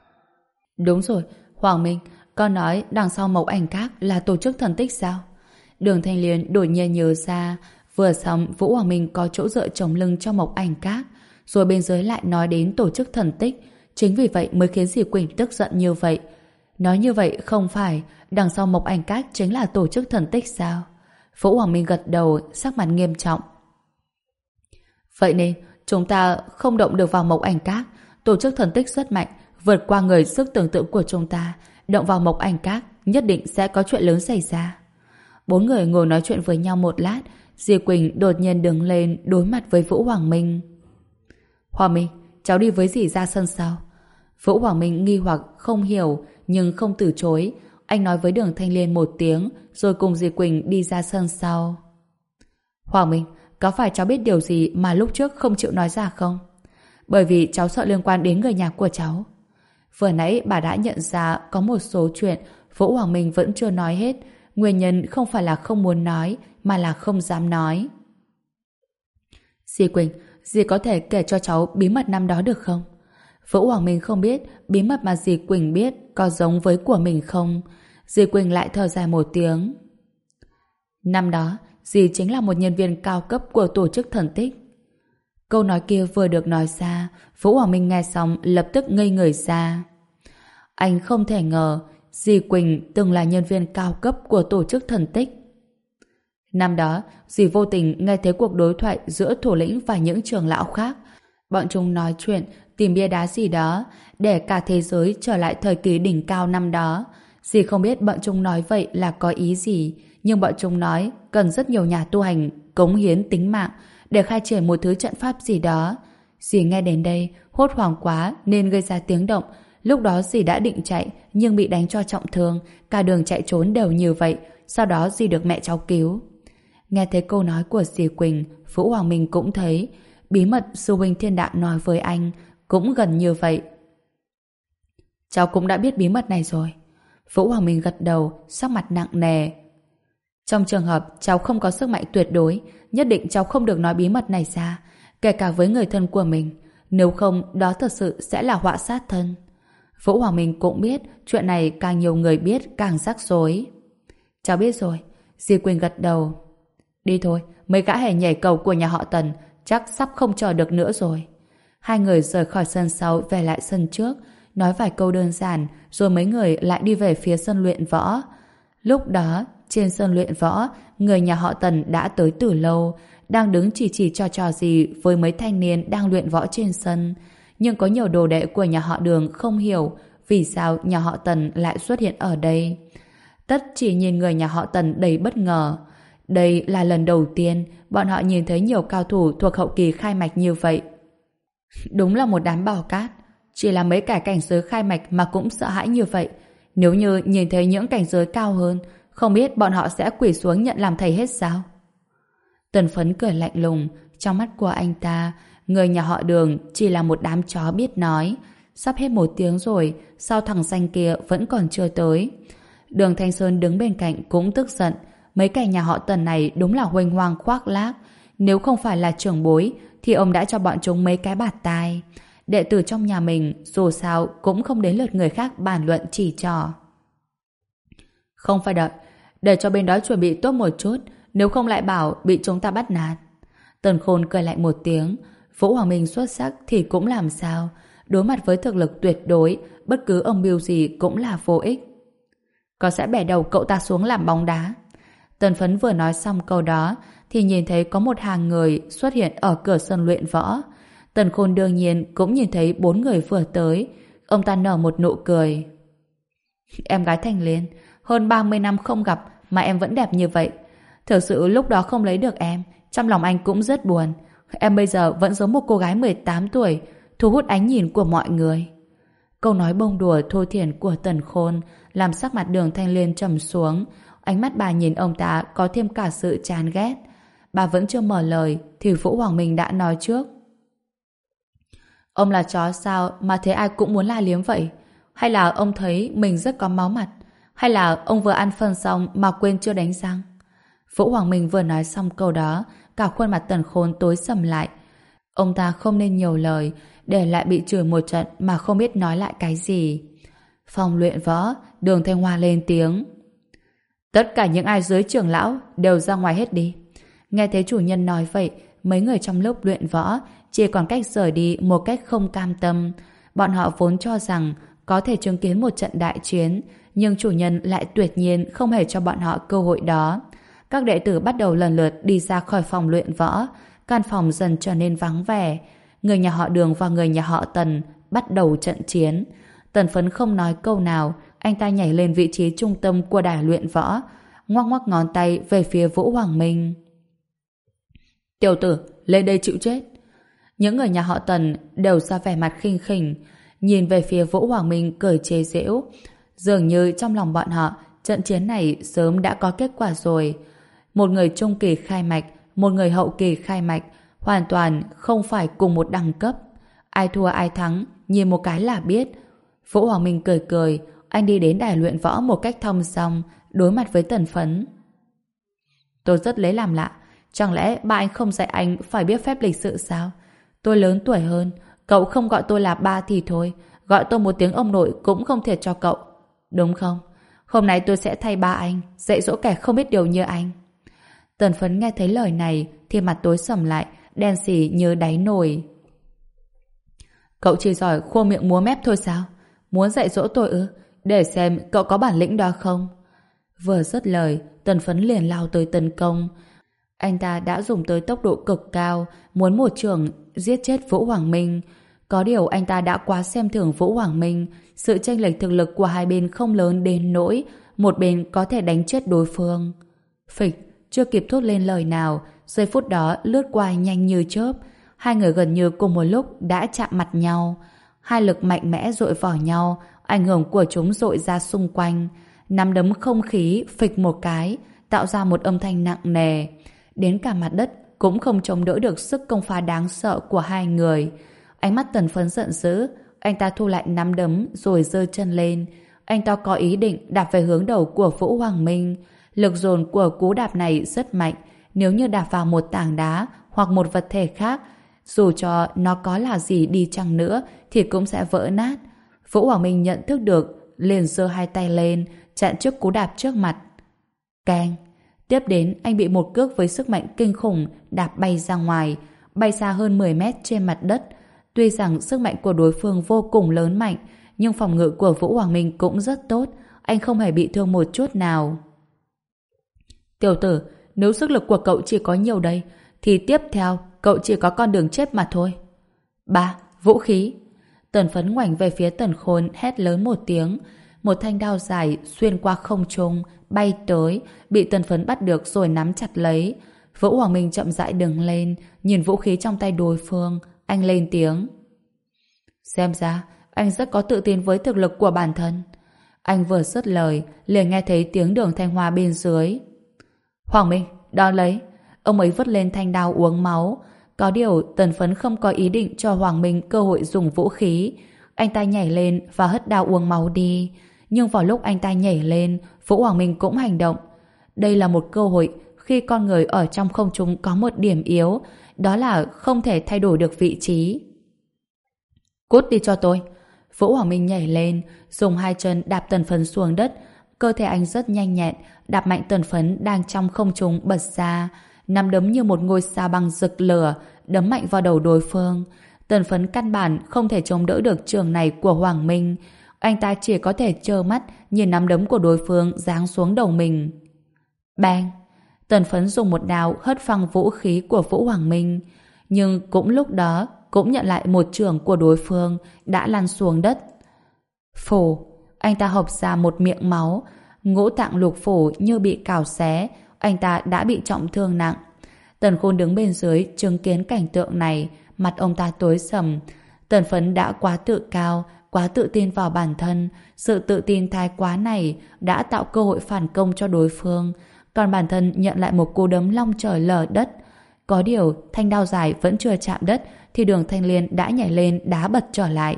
Đúng rồi, Hoàng Minh, con nói đằng sau Mộc Ảnh Các là tổ chức thần tích sao? Đường Thanh Liên đột nhiên nhớ ra, vừa xong Vũ Hoàng Minh có chỗ dựa chống lưng cho Mộc Ảnh Các, rồi bên dưới lại nói đến tổ chức thần tích, chính vì vậy mới khiến dì Quỳnh tức giận như vậy. Nói như vậy không phải đằng sau Mộc Ảnh Các chính là tổ chức thần tích sao? Vũ Hoàng Minh gật đầu, sắc mặt nghiêm trọng. Vậy nên chúng ta không động được vào Mộc Ảnh Các. Tổ chức thần tích rất mạnh, vượt qua người sức tưởng tượng của chúng ta. Động vào Mộc Ảnh Các nhất định sẽ có chuyện lớn xảy ra. Bốn người ngồi nói chuyện với nhau một lát, dì Quỳnh đột nhiên đứng lên đối mặt với Vũ Hoàng Minh. Hoàng Minh, cháu đi với dì ra sân sau. Vũ Hoàng Minh nghi hoặc không hiểu nhưng không từ chối. Anh nói với Đường Thanh Liên một tiếng rồi cùng dì Quỳnh đi ra sân sau. Hoàng Minh, có phải cháu biết điều gì mà lúc trước không chịu nói ra không? Bởi vì cháu sợ liên quan đến người nhà của cháu. Vừa nãy bà đã nhận ra có một số chuyện Vũ Hoàng Minh vẫn chưa nói hết. Nguyên nhân không phải là không muốn nói mà là không dám nói. Dì Quỳnh, dì có thể kể cho cháu bí mật năm đó được không? Vũ Hoàng Minh không biết bí mật mà dì Quỳnh biết có giống với của mình không. Dì Quỳnh lại thở dài một tiếng. Năm đó, dì chính là một nhân viên cao cấp của tổ chức thần tích. Câu nói kia vừa được nói ra, Vũ Hoàng Minh nghe xong lập tức ngây người ra. Anh không thể ngờ dì Quỳnh từng là nhân viên cao cấp của tổ chức thần tích. Năm đó, dì vô tình nghe thấy cuộc đối thoại giữa thủ lĩnh và những trưởng lão khác. Bọn chúng nói chuyện, tìm bia đá gì đó, để cả thế giới trở lại thời kỳ đỉnh cao năm đó. Dì không biết bọn chúng nói vậy là có ý gì, nhưng bọn chúng nói cần rất nhiều nhà tu hành cống hiến tính mạng để khai triển một thứ trận pháp gì đó. Dì nghe đến đây, hốt hoảng quá nên gây ra tiếng động. Lúc đó dì đã định chạy, nhưng bị đánh cho trọng thương, cả đường chạy trốn đều như vậy. Sau đó dì được mẹ cháu cứu. Nghe thấy câu nói của dì Quỳnh, Vũ Hoàng Minh cũng thấy bí mật sư huynh Thiên Đạo nói với anh cũng gần như vậy. Cháu cũng đã biết bí mật này rồi. Vũ Hoàng Minh gật đầu, sắc mặt nặng nề. Trong trường hợp cháu không có sức mạnh tuyệt đối, nhất định cháu không được nói bí mật này ra, kể cả với người thân của mình. Nếu không, đó thật sự sẽ là họa sát thân. Vũ Hoàng Minh cũng biết chuyện này càng nhiều người biết càng rắc rối. Cháu biết rồi. Di Quỳnh gật đầu. Đi thôi, mấy gã hề nhảy cầu của nhà họ Tần chắc sắp không chờ được nữa rồi. Hai người rời khỏi sân sau về lại sân trước, nói vài câu đơn giản rồi mấy người lại đi về phía sân luyện võ. Lúc đó, trên sân luyện võ, người nhà họ Tần đã tới từ lâu, đang đứng chỉ chỉ trò trò gì với mấy thanh niên đang luyện võ trên sân. Nhưng có nhiều đồ đệ của nhà họ Đường không hiểu vì sao nhà họ Tần lại xuất hiện ở đây. Tất chỉ nhìn người nhà họ Tần đầy bất ngờ. Đây là lần đầu tiên bọn họ nhìn thấy nhiều cao thủ thuộc hậu kỳ khai mạch như vậy. Đúng là một đám bò cát. Chỉ là mấy cái cảnh giới khai mạch mà cũng sợ hãi như vậy. Nếu như nhìn thấy những cảnh giới cao hơn, không biết bọn họ sẽ quỳ xuống nhận làm thầy hết sao? Tần Phấn cười lạnh lùng. Trong mắt của anh ta, người nhà họ Đường chỉ là một đám chó biết nói. Sắp hết một tiếng rồi, sao thằng xanh kia vẫn còn chưa tới? Đường Thanh Sơn đứng bên cạnh cũng tức giận. Mấy cái nhà họ Tần này đúng là huênh hoang khoác lác. Nếu không phải là trưởng bối thì ông đã cho bọn chúng mấy cái bạt tai. Đệ tử trong nhà mình dù sao cũng không đến lượt người khác bàn luận chỉ trỏ. Không phải đợi, để cho bên đó chuẩn bị tốt một chút, nếu không lại bảo bị chúng ta bắt nạt. Tần Khôn cười lạnh một tiếng. Vũ Hoàng Minh xuất sắc thì cũng làm sao? Đối mặt với thực lực tuyệt đối, bất cứ âm mưu gì cũng là vô ích. Có sẽ bẻ đầu cậu ta xuống làm bóng đá. Tần Phấn vừa nói xong câu đó thì nhìn thấy có một hàng người xuất hiện ở cửa sân luyện võ. Tần Khôn đương nhiên cũng nhìn thấy bốn người vừa tới. Ông ta nở một nụ cười. Em gái Thanh Liên, hơn ba mươi năm không gặp mà em vẫn đẹp như vậy. Thực sự lúc đó không lấy được em, trong lòng anh cũng rất buồn. Em bây giờ vẫn giống một cô gái mười tám tuổi, thu hút ánh nhìn của mọi người. Câu nói bông đùa thô thiển của Tần Khôn làm sắc mặt Đường Thanh Liên trầm xuống. Ánh mắt bà nhìn ông ta có thêm cả sự chán ghét. Bà vẫn chưa mở lời thì Vũ Hoàng Minh đã nói trước. Ông là chó sao mà thấy ai cũng muốn la liếm vậy? Hay là ông thấy mình rất có máu mặt? Hay là ông vừa ăn phân xong mà quên chưa đánh răng? Vũ Hoàng Minh vừa nói xong câu đó, cả khuôn mặt Tần Khôn tối sầm lại. Ông ta không nên nhiều lời, để lại bị chửi một trận mà không biết nói lại cái gì. Phòng luyện võ, Đường Thanh Hoa lên tiếng. Tất cả những ai dưới trưởng lão đều ra ngoài hết đi. Nghe thấy chủ nhân nói vậy, mấy người trong lớp luyện võ chỉ còn cách rời đi một cách không cam tâm. Bọn họ vốn cho rằng có thể chứng kiến một trận đại chiến, nhưng chủ nhân lại tuyệt nhiên không hề cho bọn họ cơ hội đó. Các đệ tử bắt đầu lần lượt đi ra khỏi phòng luyện võ, căn phòng dần trở nên vắng vẻ. Người nhà họ Đường và người nhà họ Tần bắt đầu trận chiến. Tần Phấn không nói câu nào, anh ta nhảy lên vị trí trung tâm của đài luyện võ, ngoắc ngoắc ngón tay về phía Vũ Hoàng Minh. Tiểu tử, lên đây chịu chết. Những người nhà họ Tần đều ra vẻ mặt khinh khỉnh, nhìn về phía Vũ Hoàng Minh cười chế giễu. Dường như trong lòng bọn họ, trận chiến này sớm đã có kết quả rồi. Một người trung kỳ khai mạch, một người hậu kỳ khai mạch, hoàn toàn không phải cùng một đẳng cấp. Ai thua ai thắng, nhìn một cái là biết. Vũ Hoàng Minh cười cười, anh đi đến đài luyện võ một cách thong dong, đối mặt với Tần Phấn. Tôi rất lấy làm lạ, chẳng lẽ ba anh không dạy anh phải biết phép lịch sự sao? Tôi lớn tuổi hơn, cậu không gọi tôi là ba thì thôi, gọi tôi một tiếng ông nội cũng không thiệt cho cậu. Đúng không? Hôm nay tôi sẽ thay ba anh, dạy dỗ kẻ không biết điều như anh. Tần Phấn nghe thấy lời này thì mặt tối sầm lại, đen xì như đáy nồi. Cậu chỉ giỏi khô miệng múa mép thôi sao? Muốn dạy dỗ tôi ư? Để xem cậu có bản lĩnh đó không? Vừa dứt lời, Tần Phấn liền lao tới tấn công. Anh ta đã dùng tới tốc độ cực cao, muốn một chưởng giết chết Vũ Hoàng Minh. Có điều anh ta đã quá xem thường Vũ Hoàng Minh, sự chênh lệch thực lực của hai bên không lớn đến nỗi một bên có thể đánh chết đối phương. Phịch, chưa kịp thốt lên lời nào, giây phút đó lướt qua nhanh như chớp. Hai người gần như cùng một lúc đã chạm mặt nhau. Hai lực mạnh mẽ dội vào nhau, ảnh hưởng của chúng dội ra xung quanh. Nắm đấm không khí phịch một cái, tạo ra một âm thanh nặng nề. Đến cả mặt đất cũng không chống đỡ được sức công phá đáng sợ của hai người. Ánh mắt Tần Phấn giận dữ, anh ta thu lại nắm đấm rồi giơ chân lên. Anh ta có ý định đạp về hướng đầu của Vũ Hoàng Minh. Lực dồn của cú đạp này rất mạnh, nếu như đạp vào một tảng đá hoặc một vật thể khác, dù cho nó có là gì đi chăng nữa thì cũng sẽ vỡ nát. Vũ Hoàng Minh nhận thức được, liền giơ hai tay lên, chặn trước cú đạp trước mặt. Keng! Tiếp đến, anh bị một cước với sức mạnh kinh khủng đạp bay ra ngoài, bay xa hơn mười mét trên mặt đất. Tuy rằng sức mạnh của đối phương vô cùng lớn mạnh, nhưng phòng ngự của Vũ Hoàng Minh cũng rất tốt, anh không hề bị thương một chút nào. Tiểu tử, nếu sức lực của cậu chỉ có nhiều đây, thì tiếp theo cậu chỉ có con đường chết mà thôi. Ba, vũ khí. Tần Phấn ngoảnh về phía Tần Khôn hét lớn một tiếng. Một thanh đao dài xuyên qua không trung, bay tới, bị Tần Phấn bắt được rồi nắm chặt lấy. Vũ Hoàng Minh chậm rãi đứng lên, nhìn vũ khí trong tay đối phương, anh lên tiếng. Xem ra, anh rất có tự tin với thực lực của bản thân. Anh vừa dứt lời, liền nghe thấy tiếng Đường Thanh Hoa bên dưới. Hoàng Minh, đón lấy. Ông ấy vứt lên thanh đao uống máu. Có điều Tần Phấn không có ý định cho Hoàng Minh cơ hội dùng vũ khí. Anh ta nhảy lên và hất đao uống máu đi. Nhưng vào lúc anh ta nhảy lên, Vũ Hoàng Minh cũng hành động. Đây là một cơ hội khi con người ở trong không trung có một điểm yếu, đó là không thể thay đổi được vị trí. Cút đi cho tôi. Vũ Hoàng Minh nhảy lên, dùng hai chân đạp Tần Phấn xuống đất. Cơ thể anh rất nhanh nhẹn, đạp mạnh Tần Phấn đang trong không trung bật ra, nắm đấm như một ngôi sao băng rực lửa, đấm mạnh vào đầu đối phương. Tần Phấn căn bản không thể chống đỡ được trường này của Hoàng Minh. Anh ta chỉ có thể trơ mắt nhìn nắm đấm của đối phương giáng xuống đầu mình. Bang! Tần Phấn dùng một đao hất phăng vũ khí của Vũ Hoàng Minh. Nhưng cũng lúc đó cũng nhận lại một chưởng của đối phương đã lăn xuống đất. Phù! Anh ta hộc ra một miệng máu. Ngũ tạng lục phủ như bị cào xé. Anh ta đã bị trọng thương nặng. Tần Khôn đứng bên dưới chứng kiến cảnh tượng này, mặt ông ta tối sầm. Tần Phấn đã quá tự cao, quá tự tin vào bản thân. Sự tự tin thái quá này đã tạo cơ hội phản công cho đối phương, còn bản thân nhận lại một cú đấm long trời lở đất. Có điều thanh đao dài vẫn chưa chạm đất thì Đường Thanh Liên đã nhảy lên đá bật trở lại.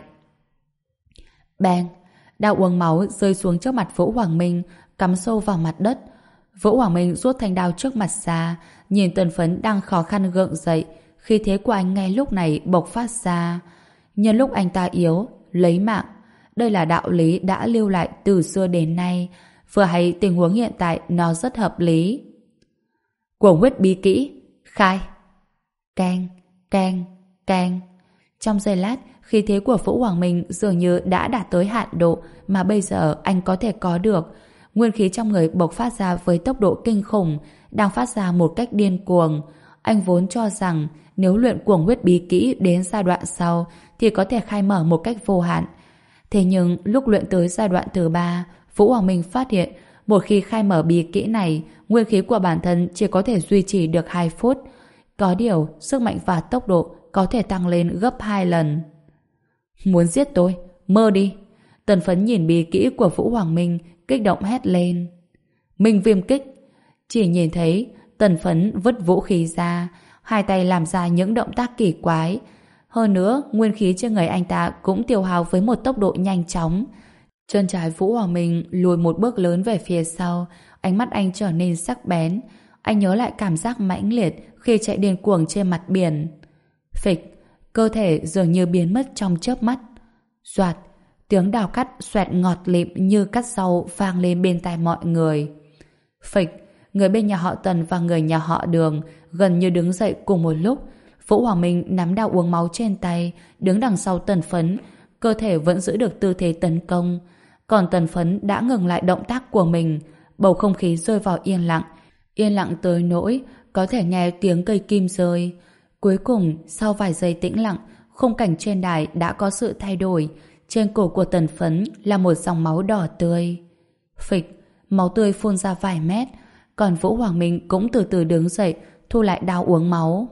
Bang! Đao uống máu rơi xuống trước mặt Vũ Hoàng Minh, cắm sâu vào mặt đất. Vũ Hoàng Minh rút thanh đao trước mặt ra, nhìn Tần Phấn đang khó khăn gượng dậy. Khí thế của anh ngay lúc này bộc phát ra. Nhân lúc anh ta yếu, lấy mạng. Đây là đạo lý đã lưu lại từ xưa đến nay. Vừa hay tình huống hiện tại nó rất hợp lý. Cuồng huyết bí kỹ, khai. Keng, keng, keng. Trong giây lát, khí thế của Vũ Hoàng Minh dường như đã đạt tới hạn độ mà bây giờ anh có thể có được. Nguyên khí trong người bộc phát ra với tốc độ kinh khủng, đang phát ra một cách điên cuồng. Anh vốn cho rằng nếu luyện cuồng huyết bí kỹ đến giai đoạn sau thì có thể khai mở một cách vô hạn. Thế nhưng lúc luyện tới giai đoạn thứ ba, Vũ Hoàng Minh phát hiện một khi khai mở bí kỹ này, nguyên khí của bản thân chỉ có thể duy trì được hai phút. Có điều, sức mạnh và tốc độ có thể tăng lên gấp hai lần. Muốn giết tôi? Mơ đi! Tần Phấn nhìn bí kỹ của Vũ Hoàng Minh, kích động hét lên. Minh viêm kích! Chỉ nhìn thấy Tần Phấn vứt vũ khí ra, hai tay làm ra những động tác kỳ quái. Hơn nữa, nguyên khí trên người anh ta cũng tiêu hao với một tốc độ nhanh chóng. Chân trái Vũ Hoàng Minh lùi một bước lớn về phía sau, ánh mắt anh trở nên sắc bén. Anh nhớ lại cảm giác mãnh liệt khi chạy điên cuồng trên mặt biển. Phịch, cơ thể dường như biến mất trong chớp mắt. Doạt, tiếng đào cắt xoẹt ngọt lịm như cắt rau vang lên bên tai mọi người. Phịch, người bên nhà họ Tần và người nhà họ Đường gần như đứng dậy cùng một lúc. Vũ Hoàng Minh nắm đao uống máu trên tay, đứng đằng sau Tần Phấn, cơ thể vẫn giữ được tư thế tấn công. Còn Tần Phấn đã ngừng lại động tác của mình, bầu không khí rơi vào yên lặng, yên lặng tới nỗi có thể nghe tiếng cây kim rơi. Cuối cùng, sau vài giây tĩnh lặng, khung cảnh trên đài đã có sự thay đổi. Trên cổ của Tần Phấn là một dòng máu đỏ tươi. Phịch, máu tươi phun ra vài mét, còn Vũ Hoàng Minh cũng từ từ đứng dậy, thu lại đao uống máu.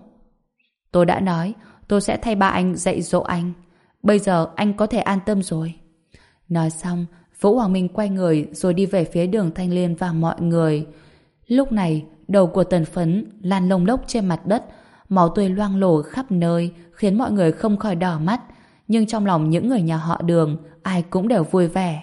Tôi đã nói, tôi sẽ thay ba anh dạy dỗ anh. Bây giờ anh có thể an tâm rồi. Nói xong, Vũ Hoàng Minh quay người rồi đi về phía Đường Thanh Liên và mọi người. Lúc này, đầu của Tần Phấn lan lông lốc trên mặt đất, máu tươi loang lổ khắp nơi, khiến mọi người không khỏi đỏ mắt. Nhưng trong lòng những người nhà họ Đường, ai cũng đều vui vẻ.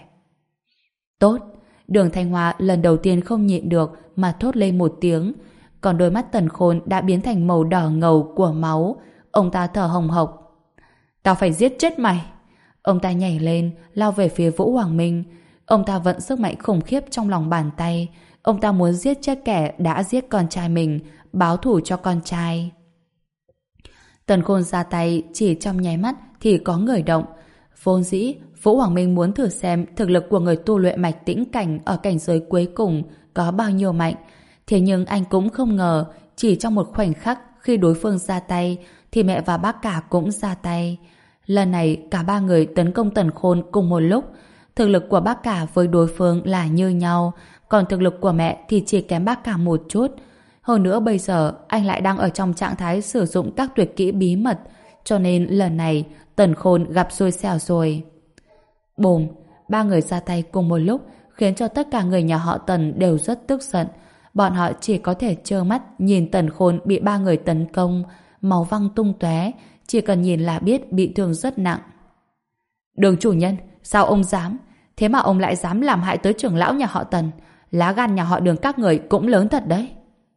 Tốt! Đường Thanh Hoa lần đầu tiên không nhịn được mà thốt lên một tiếng. Còn đôi mắt Tần Khôn đã biến thành màu đỏ ngầu của máu. Ông ta thở hồng hộc. Tao phải giết chết mày! Ông ta nhảy lên, lao về phía Vũ Hoàng Minh. Ông ta vận sức mạnh khủng khiếp trong lòng bàn tay. Ông ta muốn giết chết kẻ đã giết con trai mình, báo thù cho con trai. Tần Khôn ra tay chỉ trong nháy mắt thì có người động. Vốn dĩ, Vũ Hoàng Minh muốn thử xem thực lực của người tu luyện mạch tĩnh cảnh ở cảnh giới cuối cùng có bao nhiêu mạnh. Thế nhưng anh cũng không ngờ, chỉ trong một khoảnh khắc khi đối phương ra tay, thì mẹ và bác cả cũng ra tay. Lần này, cả ba người tấn công Tần Khôn cùng một lúc. Thực lực của bác cả với đối phương là như nhau, còn thực lực của mẹ thì chỉ kém bác cả một chút. Hơn nữa bây giờ, anh lại đang ở trong trạng thái sử dụng các tuyệt kỹ bí mật, cho nên lần này Tần Khôn gặp xui xẻo rồi. Bùm, ba người ra tay cùng một lúc, khiến cho tất cả người nhà họ Tần đều rất tức giận. Bọn họ chỉ có thể trơ mắt nhìn Tần Khôn bị ba người tấn công, máu văng tung tóe, chỉ cần nhìn là biết bị thương rất nặng. Đường chủ nhân, sao ông dám? Thế mà ông lại dám làm hại tới trưởng lão nhà họ Tần. Lá gan nhà họ Đường các người cũng lớn thật đấy.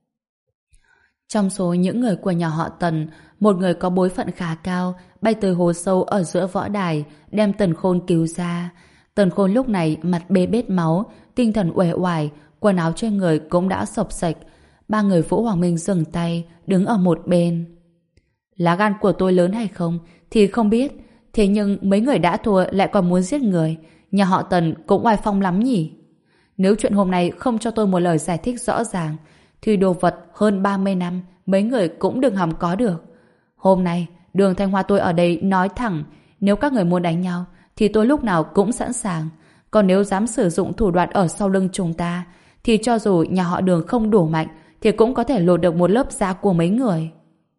Trong số những người của nhà họ Tần, một người có bối phận khá cao, bay tới hố sâu ở giữa võ đài, đem Tần Khôn cứu ra. Tần Khôn lúc này mặt bê bết máu, tinh thần uể oải, quần áo trên người cũng đã xộc xệch. Ba người Vũ Hoàng Minh dừng tay, đứng ở một bên. Lá gan của tôi lớn hay không thì không biết, thế nhưng mấy người đã thua lại còn muốn giết người, nhà họ Tần cũng oai phong lắm nhỉ. Nếu chuyện hôm nay không cho tôi một lời giải thích rõ ràng, thì đồ vật hơn ba mươi năm mấy người cũng đừng hòng có được. Hôm nay Đường Thanh Hoa tôi ở đây nói thẳng, nếu các người muốn đánh nhau thì tôi lúc nào cũng sẵn sàng. Còn nếu dám sử dụng thủ đoạn ở sau lưng chúng ta, thì cho dù nhà họ Đường không đủ mạnh thì cũng có thể lột được một lớp da của mấy người.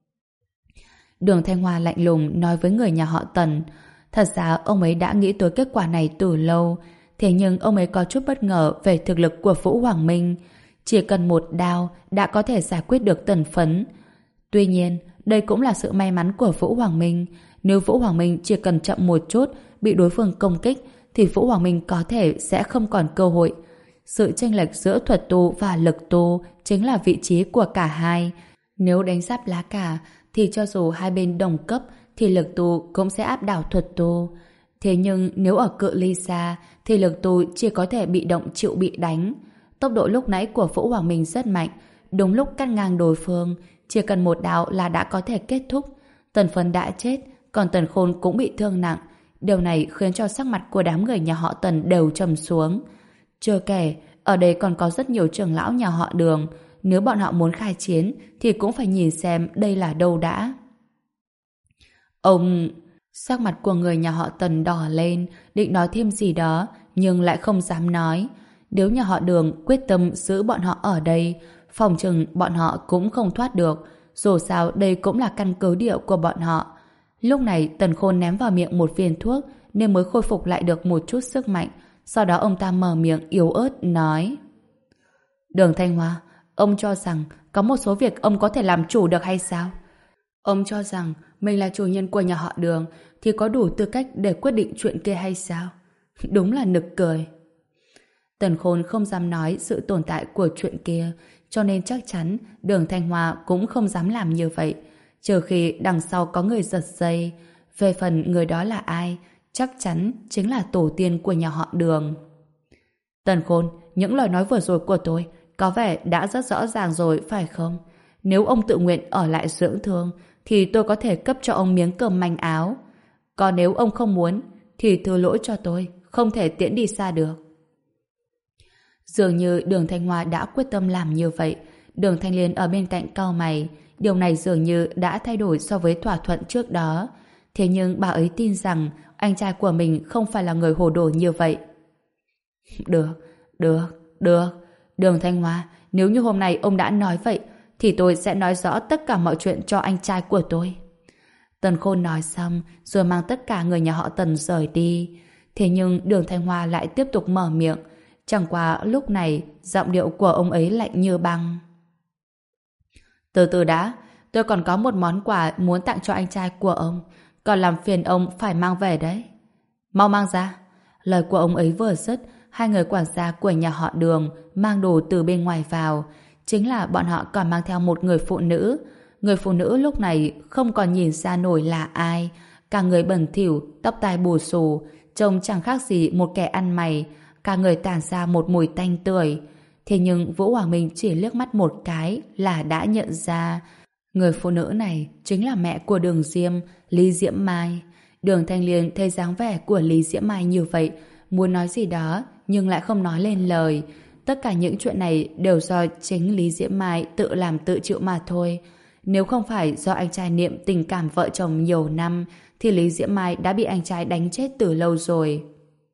Đường Thanh Hoa lạnh lùng nói với người nhà họ Tần. Thật ra ông ấy đã nghĩ tới kết quả này từ lâu, thế nhưng ông ấy có chút bất ngờ về thực lực của Vũ Hoàng Minh. Chỉ cần một đao đã có thể giải quyết được Tần Phấn. Tuy nhiên, đây cũng là sự may mắn của Vũ Hoàng Minh. Nếu Vũ Hoàng Minh chỉ cần chậm một chút, bị đối phương công kích, thì Vũ Hoàng Minh có thể sẽ không còn cơ hội. Sự chênh lệch giữa thuật tu và lực tu chính là vị trí của cả hai. Nếu đánh giáp lá cà, thì cho dù hai bên đồng cấp, thì lực tu cũng sẽ áp đảo thuật tu. Thế nhưng nếu ở cự ly xa thì lực tu chỉ có thể bị động chịu bị đánh. Tốc độ lúc nãy của Vũ Hoàng Minh rất mạnh, đúng lúc cắt ngang đối phương, chỉ cần một đạo là đã có thể kết thúc. Tần Phấn đã chết, còn Tần Khôn cũng bị thương nặng. Điều này khiến cho sắc mặt của đám người nhà họ Tần đều trầm xuống. Chưa kể, ở đây còn có rất nhiều trưởng lão nhà họ Đường. Nếu bọn họ muốn khai chiến thì cũng phải nhìn xem đây là đâu đã. Ông... Sắc mặt của người nhà họ Tần đỏ lên, định nói thêm gì đó, nhưng lại không dám nói. Nếu nhà họ Đường quyết tâm giữ bọn họ ở đây, phòng chừng bọn họ cũng không thoát được. Dù sao đây cũng là căn cứ địa của bọn họ. Lúc này Tần Khôn ném vào miệng một viên thuốc nên mới khôi phục lại được một chút sức mạnh. Sau đó ông ta mở miệng yếu ớt nói: Đường Thanh Hoa, ông cho rằng có một số việc ông có thể làm chủ được hay sao? Ông cho rằng mình là chủ nhân của nhà họ Đường thì có đủ tư cách để quyết định chuyện kia hay sao? Đúng là nực cười. Tần Khôn không dám nói sự tồn tại của chuyện kia, cho nên chắc chắn Đường Thanh Hoa cũng không dám làm như vậy, trừ khi đằng sau có người giật dây. Về phần người đó là ai, chắc chắn chính là tổ tiên của nhà họ Đường. Tần Khôn, những lời nói vừa rồi của tôi có vẻ đã rất rõ ràng rồi, phải không? Nếu ông tự nguyện ở lại dưỡng thương thì tôi có thể cấp cho ông miếng cơm manh áo. Còn nếu ông không muốn thì thứ lỗi cho tôi, không thể tiễn đi xa được. Dường như Đường Thanh Hoa đã quyết tâm làm như vậy. Đường Thanh Liên ở bên cạnh cau mày. Điều này dường như đã thay đổi so với thỏa thuận trước đó. Thế nhưng bà ấy tin rằng anh trai của mình không phải là người hồ đồ như vậy. Được, được, được. Đường Thanh Hoa, nếu như hôm nay ông đã nói vậy thì tôi sẽ nói rõ tất cả mọi chuyện cho anh trai của tôi. Tần Khôn nói xong rồi mang tất cả người nhà họ Tần rời đi. Thế nhưng Đường Thanh Hoa lại tiếp tục mở miệng. Chẳng qua lúc này giọng điệu của ông ấy lạnh như băng. Từ từ đã, tôi còn có một món quà muốn tặng cho anh trai của ông, còn làm phiền ông phải mang về đấy. Mau mang ra. Lời của ông ấy vừa dứt, hai người quản gia của nhà họ Đường mang đồ từ bên ngoài vào. Chính là bọn họ còn mang theo một người phụ nữ. Người phụ nữ lúc này không còn nhìn ra nổi là ai. Cả người bẩn thỉu, tóc tai bù xù, trông chẳng khác gì một kẻ ăn mày. Cả người tản ra một mùi tanh tưởi. Thế nhưng Vũ Hoàng Minh chỉ liếc mắt một cái là đã nhận ra người phụ nữ này chính là mẹ của Đường Diêm, Lý Diễm Mai. Đường Thanh Liên thấy dáng vẻ của Lý Diễm Mai như vậy, muốn nói gì đó nhưng lại không nói lên lời. Tất cả những chuyện này đều do chính Lý Diễm Mai tự làm tự chịu mà thôi. Nếu không phải do anh trai niệm tình cảm vợ chồng nhiều năm thì Lý Diễm Mai đã bị anh trai đánh chết từ lâu rồi.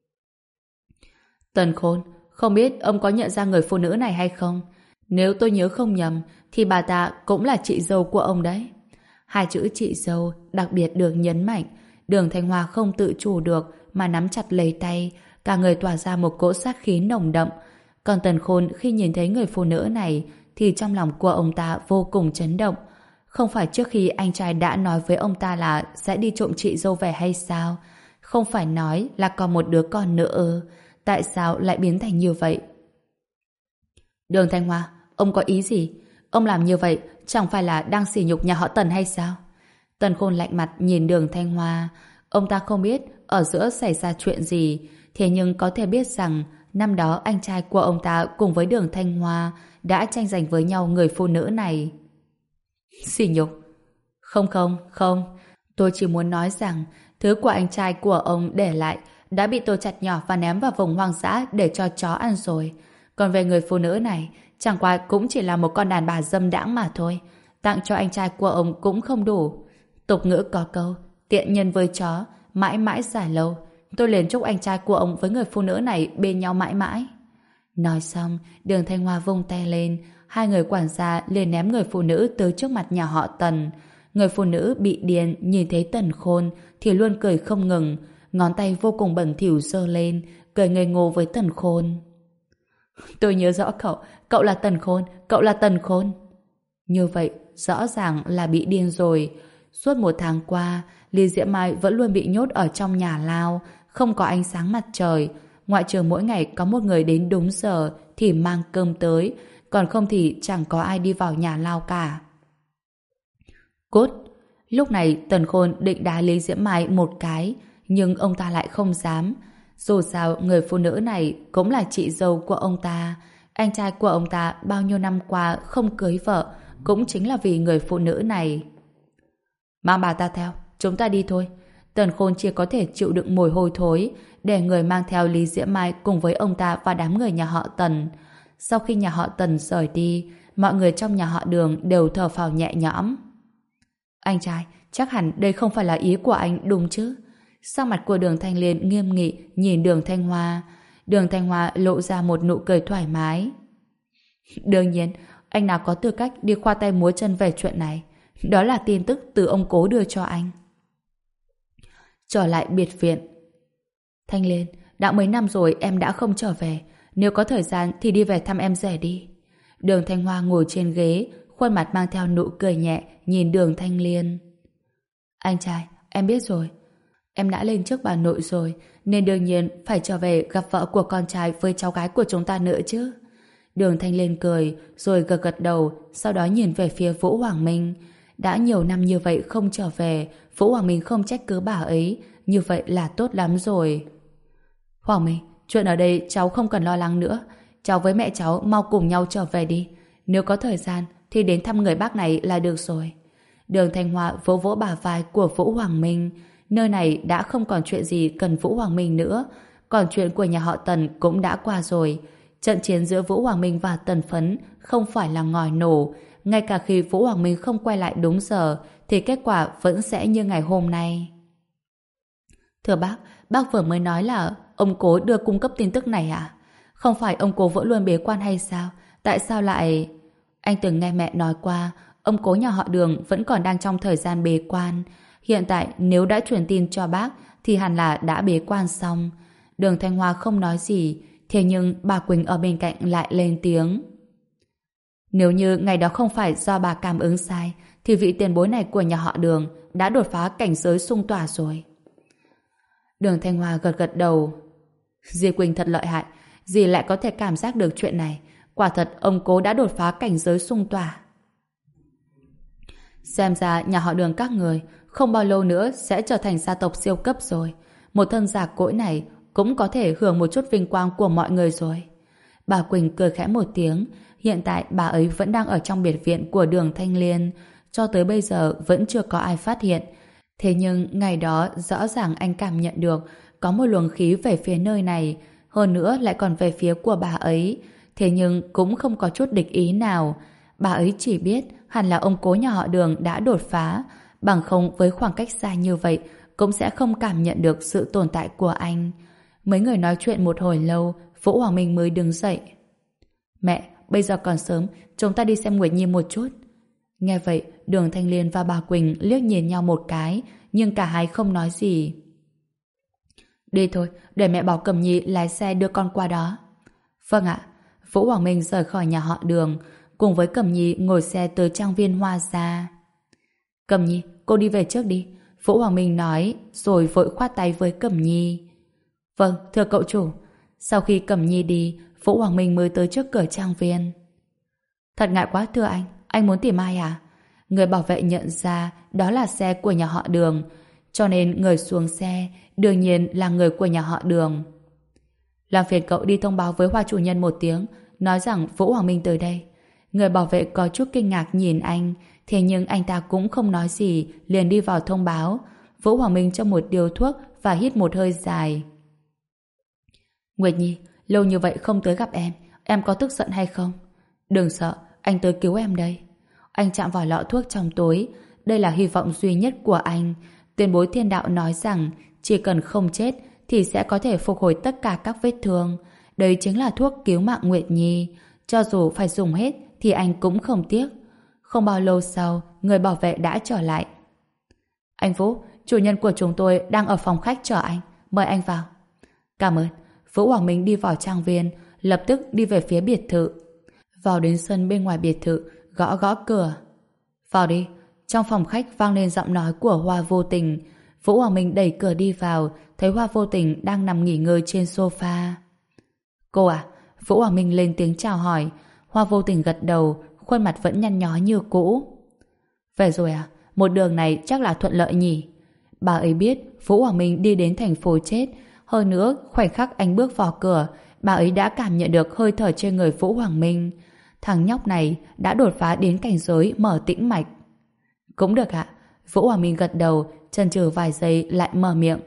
Tần Khôn, không biết ông có nhận ra người phụ nữ này hay không? Nếu tôi nhớ không nhầm thì bà ta cũng là chị dâu của ông đấy. Hai chữ chị dâu đặc biệt được nhấn mạnh. Đường Thanh Hoa không tự chủ được mà nắm chặt lấy tay, cả người tỏa ra một cỗ sát khí nồng đậm. Còn Tần Khôn khi nhìn thấy người phụ nữ này thì trong lòng của ông ta vô cùng chấn động. Không phải trước khi anh trai đã nói với ông ta là sẽ đi trộm chị dâu về hay sao? Không phải nói là còn một đứa con nữa. Tại sao lại biến thành như vậy? Đường Thanh Hoa, ông có ý gì? Ông làm như vậy chẳng phải là đang sỉ nhục nhà họ Tần hay sao? Tần Khôn lạnh mặt nhìn Đường Thanh Hoa. Ông ta không biết ở giữa xảy ra chuyện gì, thế nhưng có thể biết rằng năm đó anh trai của ông ta cùng với Đường Thanh Hoa đã tranh giành với nhau người phụ nữ này. Sỉ nhục? Không không, không. Tôi chỉ muốn nói rằng thứ của anh trai của ông để lại đã bị tôi chặt nhỏ và ném vào vùng hoang dã để cho chó ăn rồi. Còn về người phụ nữ này, chẳng qua cũng chỉ là một con đàn bà dâm đãng mà thôi. Tặng cho anh trai của ông cũng không đủ. Tục ngữ có câu, tiện nhân với chó, mãi mãi dài lâu. Tôi liền chúc anh trai của ông với người phụ nữ này bên nhau mãi mãi. Nói xong, Đường Thanh Hoa vung tay lên, hai người quản gia liền ném người phụ nữ tới trước mặt nhà họ Tần. Người phụ nữ bị điên nhìn thấy Tần Khôn thì luôn cười không ngừng, ngón tay vô cùng bẩn thỉu giơ lên, cười ngây ngô với Tần Khôn. Tôi nhớ rõ cậu, cậu là Tần Khôn, cậu là Tần Khôn. Như vậy, rõ ràng là bị điên rồi. Suốt một tháng qua, Lý Diễm Mai vẫn luôn bị nhốt ở trong nhà lao, không có ánh sáng mặt trời. Ngoại trừ mỗi ngày có một người đến đúng giờ thì mang cơm tới, còn không thì chẳng có ai đi vào nhà lao cả. Cút! Lúc này Tần Khôn định đá Lý Diễm Mai một cái, nhưng ông ta lại không dám. Dù sao, người phụ nữ này cũng là chị dâu của ông ta. Anh trai của ông ta bao nhiêu năm qua không cưới vợ, cũng chính là vì người phụ nữ này. Mang bà ta theo, chúng ta đi thôi. Tần Khôn chỉ có thể chịu đựng mùi hôi thối, để người mang theo Lý Diễm Mai cùng với ông ta và đám người nhà họ Tần. Sau khi nhà họ Tần rời đi, mọi người trong nhà họ Đường đều thở phào nhẹ nhõm. Anh trai, chắc hẳn đây không phải là ý của anh đúng chứ? Sắc mặt của Đường Thanh Liên nghiêm nghị nhìn Đường Thanh Hoa. Đường Thanh Hoa lộ ra một nụ cười thoải mái. Đương nhiên, anh nào có tư cách đi khoa tay múa chân về chuyện này. Đó là tin tức từ ông Cố đưa cho anh. Trở lại biệt viện. Thanh Liên, đã mấy năm rồi em đã không trở về. Nếu có thời gian thì đi về thăm em rể đi. Đường Thanh Hoa ngồi trên ghế, khuôn mặt mang theo nụ cười nhẹ, nhìn Đường Thanh Liên. Anh trai, em biết rồi. Em đã lên trước bà nội rồi, nên đương nhiên phải trở về gặp vợ của con trai với cháu gái của chúng ta nữa chứ. Đường Thanh Liên cười, rồi gật gật đầu, sau đó nhìn về phía Vũ Hoàng Minh. Đã nhiều năm như vậy không trở về, Vũ Hoàng Minh không trách cứ bà ấy, như vậy là tốt lắm rồi. Hoàng Minh, chuyện ở đây cháu không cần lo lắng nữa. Cháu với mẹ cháu mau cùng nhau trở về đi. Nếu có thời gian thì đến thăm người bác này là được rồi. Đường Thanh Hoa vỗ vỗ bả vai của Vũ Hoàng Minh. Nơi này đã không còn chuyện gì cần Vũ Hoàng Minh nữa. Còn chuyện của nhà họ Tần cũng đã qua rồi. Trận chiến giữa Vũ Hoàng Minh và Tần Phấn không phải là ngòi nổ. Ngay cả khi Vũ Hoàng Minh không quay lại đúng giờ thì kết quả vẫn sẽ như ngày hôm nay. Thưa bác, bác vừa mới nói là ông Cố đưa cung cấp tin tức này à? Không phải ông Cố vẫn luôn bế quan hay sao? Tại sao lại... Anh từng nghe mẹ nói qua, ông Cố nhà họ Đường vẫn còn đang trong thời gian bế quan. Hiện tại nếu đã truyền tin cho bác thì hẳn là đã bế quan xong. Đường Thanh Hoa không nói gì, thế nhưng bà Quỳnh ở bên cạnh lại lên tiếng. Nếu như ngày đó không phải do bà cảm ứng sai thì vị tiền bối này của nhà họ Đường đã đột phá cảnh giới xung tỏa rồi. Đường Thanh Hoa gật gật đầu. Dì Quỳnh thật lợi hại, dì lại có thể cảm giác được chuyện này. Quả thật ông Cố đã đột phá cảnh giới xung tỏa. Xem ra nhà họ Đường các người không bao lâu nữa sẽ trở thành gia tộc siêu cấp rồi. Một thân già cỗi này cũng có thể hưởng một chút vinh quang của mọi người rồi. Bà Quỳnh cười khẽ một tiếng. Hiện tại bà ấy vẫn đang ở trong biệt viện của Đường Thanh Liên. Cho tới bây giờ vẫn chưa có ai phát hiện. Thế nhưng ngày đó rõ ràng anh cảm nhận được có một luồng khí về phía nơi này, hơn nữa lại còn về phía của bà ấy. Thế nhưng cũng không có chút địch ý nào. Bà ấy chỉ biết hẳn là ông Cố nhà họ Đường đã đột phá, bằng không với khoảng cách xa như vậy cũng sẽ không cảm nhận được sự tồn tại của anh. Mấy người nói chuyện một hồi lâu, Vũ Hoàng Minh mới đứng dậy. Mẹ, bây giờ còn sớm, chúng ta đi xem Nguyệt Nhi một chút. Nghe vậy, Đường Thanh Liên và bà Quỳnh liếc nhìn nhau một cái, nhưng cả hai không nói gì. Đi thôi, để mẹ bảo Cẩm Nhi lái xe đưa con qua đó. Vâng ạ. Vũ Hoàng Minh rời khỏi nhà họ Đường, cùng với Cẩm Nhi ngồi xe tới trang viên Hoa Gia. Cẩm Nhi, cô đi về trước đi. Vũ Hoàng Minh nói, rồi vội khoát tay với Cẩm Nhi. Vâng, thưa cậu chủ. Sau khi Cẩm Nhi đi, Vũ Hoàng Minh mới tới trước cửa trang viên. Thật ngại quá thưa anh, anh muốn tìm ai à? Người bảo vệ nhận ra đó là xe của nhà họ Đường, cho nên người xuống xe đương nhiên là người của nhà họ Đường. Làm phiền cậu đi thông báo với Hoa chủ nhân một tiếng, nói rằng Vũ Hoàng Minh tới đây. Người bảo vệ có chút kinh ngạc nhìn anh, thế nhưng anh ta cũng không nói gì, liền đi vào thông báo. Vũ Hoàng Minh cho một điếu thuốc và hít một hơi dài. Nguyệt Nhi, lâu như vậy không tới gặp em, em có tức giận hay không? Đừng sợ, anh tới cứu em đây. Anh chạm vào lọ thuốc trong tối. Đây là hy vọng duy nhất của anh. Tuyên bối thiên đạo nói rằng chỉ cần không chết thì sẽ có thể phục hồi tất cả các vết thương. Đây chính là thuốc cứu mạng Nguyệt Nhi. Cho dù phải dùng hết thì anh cũng không tiếc. Không bao lâu sau, người bảo vệ đã trở lại. Anh Vũ, chủ nhân của chúng tôi đang ở phòng khách chờ anh. Mời anh vào. Cảm ơn. Vũ Hoàng Minh đi vào trang viên, lập tức đi về phía biệt thự. Vào đến sân bên ngoài biệt thự, gõ gõ cửa. Vào đi. Trong phòng khách vang lên giọng nói của Hoa Vô Tình. Vũ Hoàng Minh đẩy cửa đi vào, thấy Hoa Vô Tình đang nằm nghỉ ngơi trên sofa. Cô à? Vũ Hoàng Minh lên tiếng chào hỏi. Hoa Vô Tình gật đầu, khuôn mặt vẫn nhăn nhó như cũ. Về rồi à? Một đường này chắc là thuận lợi nhỉ? Bà ấy biết Vũ Hoàng Minh đi đến thành phố chết. Hơn nữa, khoảnh khắc anh bước vào cửa, bà ấy đã cảm nhận được hơi thở trên người Vũ Hoàng Minh. Thằng nhóc này đã đột phá đến cảnh giới mở tĩnh mạch. Cũng được ạ. Vũ Hoàng Minh gật đầu, chần chừ vài giây lại mở miệng.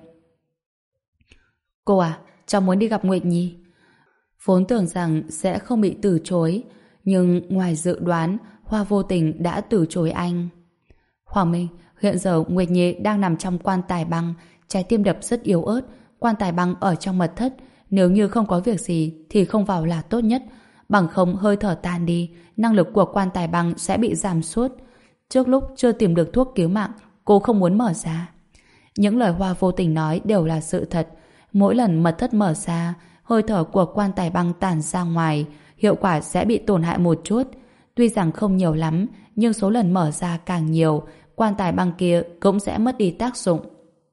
Cô à, cháu muốn đi gặp Nguyệt Nhi. Vốn tưởng rằng sẽ không bị từ chối, nhưng ngoài dự đoán, Hoa vô tình đã từ chối anh. Hoàng Minh, hiện giờ Nguyệt Nhi đang nằm trong quan tài băng, trái tim đập rất yếu ớt, quan tài băng ở trong mật thất, nếu như không có việc gì thì không vào là tốt nhất, bằng không hơi thở tan đi, năng lực của quan tài băng sẽ bị giảm sút. Trước lúc chưa tìm được thuốc cứu mạng, cô không muốn mở ra. Những lời Hoa vô tình nói đều là sự thật. Mỗi lần mật thất mở ra, hơi thở của quan tài băng tản ra ngoài, hiệu quả sẽ bị tổn hại một chút. Tuy rằng không nhiều lắm, nhưng số lần mở ra càng nhiều, quan tài băng kia cũng sẽ mất đi tác dụng.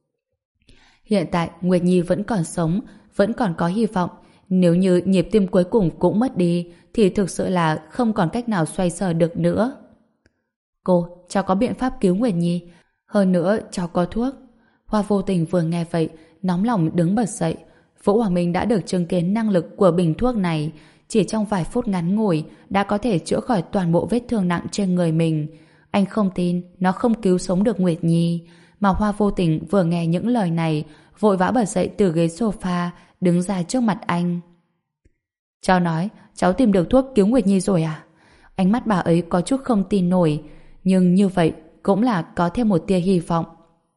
Hiện tại Nguyệt Nhi vẫn còn sống, vẫn còn có hy vọng. Nếu như nhịp tim cuối cùng cũng mất đi, thì thực sự là không còn cách nào xoay sở được nữa. Cô, cháu có biện pháp cứu Nguyệt Nhi. Hơn nữa, cháu có thuốc. Hoa vô tình vừa nghe vậy, nóng lòng đứng bật dậy. Vũ Hoàng Minh đã được chứng kiến năng lực của bình thuốc này. Chỉ trong vài phút ngắn ngủi đã có thể chữa khỏi toàn bộ vết thương nặng trên người mình. Anh không tin nó không cứu sống được Nguyệt Nhi. Mà Hoa vô tình vừa nghe những lời này, vội vã bật dậy từ ghế sofa, đứng ra trước mặt anh. Cháu nói, cháu tìm được thuốc cứu Nguyệt Nhi rồi à? Ánh mắt bà ấy có chút không tin nổi, nhưng như vậy cũng là có thêm một tia hy vọng.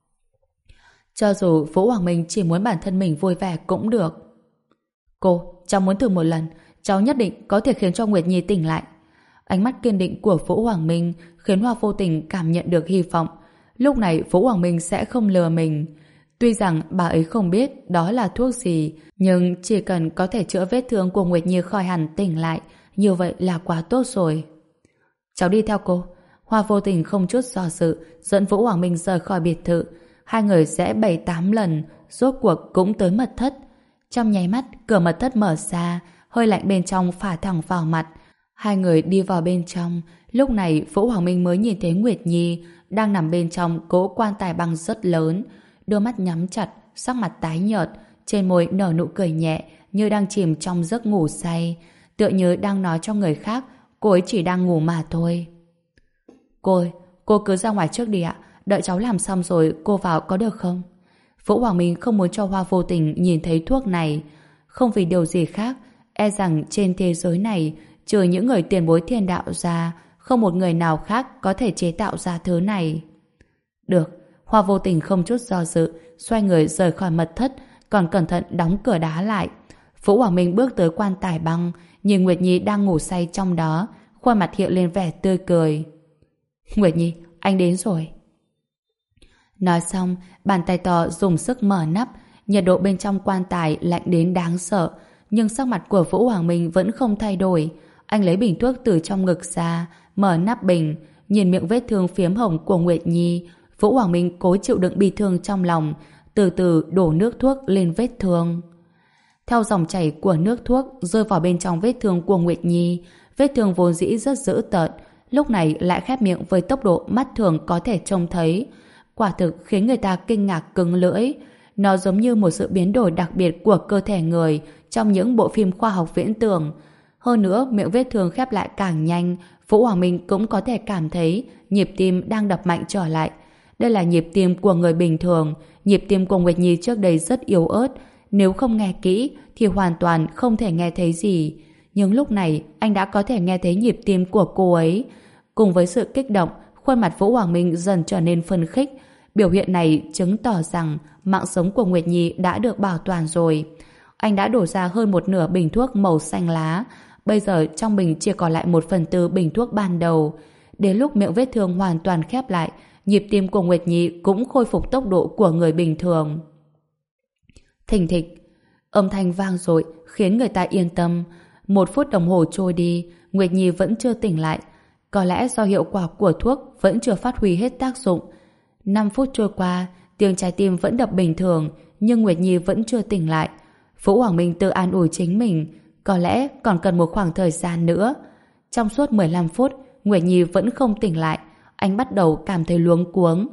Cho dù Vũ Hoàng Minh chỉ muốn bản thân mình vui vẻ cũng được. Cô, cháu muốn thử một lần, cháu nhất định có thể khiến cho Nguyệt Nhi tỉnh lại. Ánh mắt kiên định của Vũ Hoàng Minh khiến Hoa vô tình cảm nhận được hy vọng. Lúc này Vũ Hoàng Minh sẽ không lừa mình. Tuy rằng bà ấy không biết đó là thuốc gì, nhưng chỉ cần có thể chữa vết thương của Nguyệt Nhi khỏi hẳn tỉnh lại, như vậy là quá tốt rồi. Cháu đi theo cô. Hoa vô tình không chút do dự dẫn Vũ Hoàng Minh rời khỏi biệt thự. Hai người sẽ bảy tám lần, rốt cuộc cũng tới mật thất. Trong nháy mắt, cửa mật thất mở ra, hơi lạnh bên trong phả thẳng vào mặt. Hai người đi vào bên trong. Lúc này Vũ Hoàng Minh mới nhìn thấy Nguyệt Nhi đang nằm bên trong cỗ quan tài băng rất lớn, đôi mắt nhắm chặt, sắc mặt tái nhợt, trên môi nở nụ cười nhẹ như đang chìm trong giấc ngủ say, tựa như đang nói cho người khác cô ấy chỉ đang ngủ mà thôi. Cô ơi, cô cứ ra ngoài trước đi ạ, đợi cháu làm xong rồi cô vào có được không? Vũ Hoàng Minh không muốn cho Hoa vô tình nhìn thấy thuốc này, không vì điều gì khác, e rằng trên thế giới này trừ những người tiền bối thiên đạo ra, không một người nào khác có thể chế tạo ra thứ này. Được, Hoa vô tình không chút do dự, xoay người rời khỏi mật thất, còn cẩn thận đóng cửa đá lại. Vũ Hoàng Minh bước tới quan tài băng, nhìn Nguyệt Nhi đang ngủ say trong đó, khuôn mặt hiện lên vẻ tươi cười. Nguyệt Nhi, anh đến rồi. Nói xong, bàn tay to dùng sức mở nắp, nhiệt độ bên trong quan tài lạnh đến đáng sợ, nhưng sắc mặt của Vũ Hoàng Minh vẫn không thay đổi. Anh lấy bình thuốc từ trong ngực ra, mở nắp bình, nhìn miệng vết thương phiếm hồng của Nguyệt Nhi. Vũ Hoàng Minh cố chịu đựng bi thương trong lòng, từ từ đổ nước thuốc lên vết thương. Theo dòng chảy của nước thuốc rơi vào bên trong vết thương của Nguyệt Nhi, vết thương vốn dĩ rất dữ tợn, lúc này lại khép miệng với tốc độ mắt thường có thể trông thấy. Quả thực khiến người ta kinh ngạc cứng lưỡi. Nó giống như một sự biến đổi đặc biệt của cơ thể người trong những bộ phim khoa học viễn tưởng. Hơn nữa, miệng vết thương khép lại càng nhanh, Vũ Hoàng Minh cũng có thể cảm thấy nhịp tim đang đập mạnh trở lại. Đây là nhịp tim của người bình thường, nhịp tim của Nguyệt Nhi trước đây rất yếu ớt, nếu không nghe kỹ thì hoàn toàn không thể nghe thấy gì. Nhưng lúc này anh đã có thể nghe thấy nhịp tim của cô ấy. Cùng với sự kích động, khuôn mặt Vũ Hoàng Minh dần trở nên phấn khích. Biểu hiện này chứng tỏ rằng mạng sống của Nguyệt Nhi đã được bảo toàn rồi. Anh đã đổ ra hơn một nửa bình thuốc màu xanh lá. Bây giờ trong bình chỉ còn lại một phần tư bình thuốc ban đầu. Đến lúc miệng vết thương hoàn toàn khép lại, nhịp tim của Nguyệt Nhi cũng khôi phục tốc độ của người bình thường. Thình thịch, âm thanh vang dội khiến người ta yên tâm. Một phút đồng hồ trôi đi, Nguyệt Nhi vẫn chưa tỉnh lại. Có lẽ do hiệu quả của thuốc vẫn chưa phát huy hết tác dụng. Năm phút trôi qua, tiếng trái tim vẫn đập bình thường, nhưng Nguyệt Nhi vẫn chưa tỉnh lại. Vũ Hoàng Minh tự an ủi chính mình, có lẽ còn cần một khoảng thời gian nữa. Trong suốt mười lăm phút, Nguyệt Nhi vẫn không tỉnh lại. Anh bắt đầu cảm thấy luống cuống.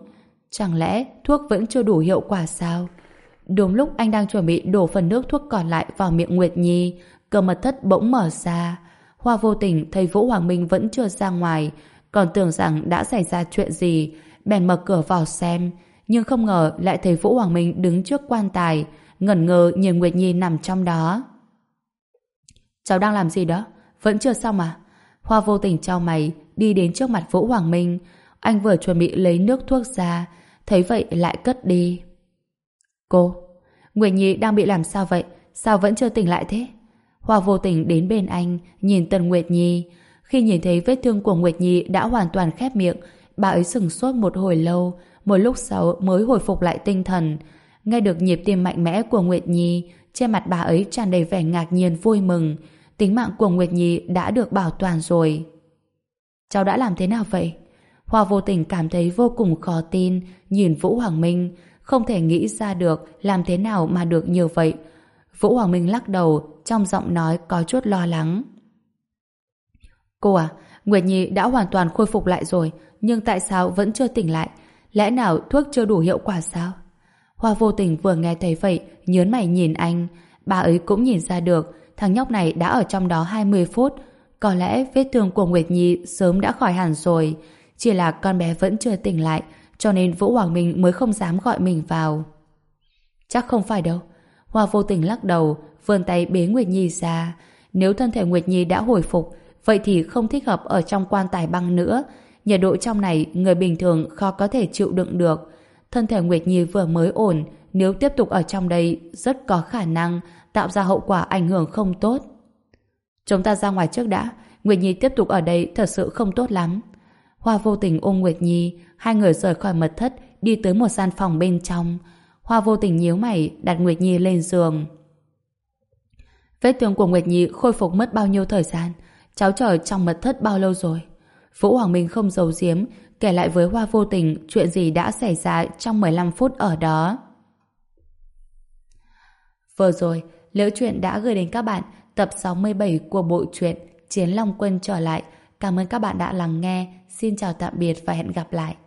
Chẳng lẽ thuốc vẫn chưa đủ hiệu quả sao? Đúng lúc anh đang chuẩn bị đổ phần nước thuốc còn lại vào miệng Nguyệt Nhi, cửa mật thất bỗng mở ra. Hoa vô tình thấy Vũ Hoàng Minh vẫn chưa ra ngoài, còn tưởng rằng đã xảy ra chuyện gì, bèn mở cửa vào xem, nhưng không ngờ lại thấy Vũ Hoàng Minh đứng trước quan tài, ngẩn ngơ nhìn Nguyệt Nhi nằm trong đó. Cháu đang làm gì đó? Vẫn chưa xong à? Hoa vô tình chau mày, đi đến trước mặt Vũ Hoàng Minh. Anh vừa chuẩn bị lấy nước thuốc ra, thấy vậy lại cất đi. Cô, Nguyệt Nhi đang bị làm sao vậy? Sao vẫn chưa tỉnh lại thế? Hoa vô tình đến bên anh, nhìn Tần Nguyệt Nhi. Khi nhìn thấy vết thương của Nguyệt Nhi đã hoàn toàn khép miệng, bà ấy sửng sốt một hồi lâu, một lúc sau mới hồi phục lại tinh thần. Nghe được nhịp tim mạnh mẽ của Nguyệt Nhi, trên mặt bà ấy tràn đầy vẻ ngạc nhiên vui mừng. Tính mạng của Nguyệt Nhi đã được bảo toàn rồi. Cháu đã làm thế nào vậy? Hoa vô tình cảm thấy vô cùng khó tin, nhìn Vũ Hoàng Minh, không thể nghĩ ra được làm thế nào mà được như vậy. Vũ Hoàng Minh lắc đầu, trong giọng nói có chút lo lắng. Cô à, Nguyệt Nhi đã hoàn toàn khôi phục lại rồi, nhưng tại sao vẫn chưa tỉnh lại? Lẽ nào thuốc chưa đủ hiệu quả sao? Hoa vô tình vừa nghe thấy vậy, nhớn mày nhìn anh. Bà ấy cũng nhìn ra được, thằng nhóc này đã ở trong đó hai mươi phút. Có lẽ vết thương của Nguyệt Nhi sớm đã khỏi hẳn rồi. Chỉ là con bé vẫn chưa tỉnh lại, cho nên Vũ Hoàng Minh mới không dám gọi mình vào. Chắc không phải đâu. Hoa vô tình lắc đầu, vươn tay bế Nguyệt Nhi ra. Nếu thân thể Nguyệt Nhi đã hồi phục, vậy thì không thích hợp ở trong quan tài băng nữa. Nhiệt độ trong này người bình thường khó có thể chịu đựng được. Thân thể Nguyệt Nhi vừa mới ổn, nếu tiếp tục ở trong đây rất có khả năng tạo ra hậu quả ảnh hưởng không tốt. Chúng ta ra ngoài trước đã. Nguyệt Nhi tiếp tục ở đây thật sự không tốt lắm. Hoa vô tình ôm Nguyệt Nhi, hai người rời khỏi mật thất, đi tới một gian phòng bên trong. Hoa vô tình nhíu mày, đặt Nguyệt Nhi lên giường. Vết thương của Nguyệt Nhi khôi phục mất bao nhiêu thời gian? Cháu chờ trong mật thất bao lâu rồi? Vũ Hoàng Minh không giấu giếm, kể lại với Hoa vô tình chuyện gì đã xảy ra trong mười lăm phút ở đó. Vừa rồi, Liễu Chuyện đã gửi đến các bạn tập sáu mươi bảy của bộ truyện Chiến Long Quân trở lại. Cảm ơn các bạn đã lắng nghe. Xin chào tạm biệt và hẹn gặp lại.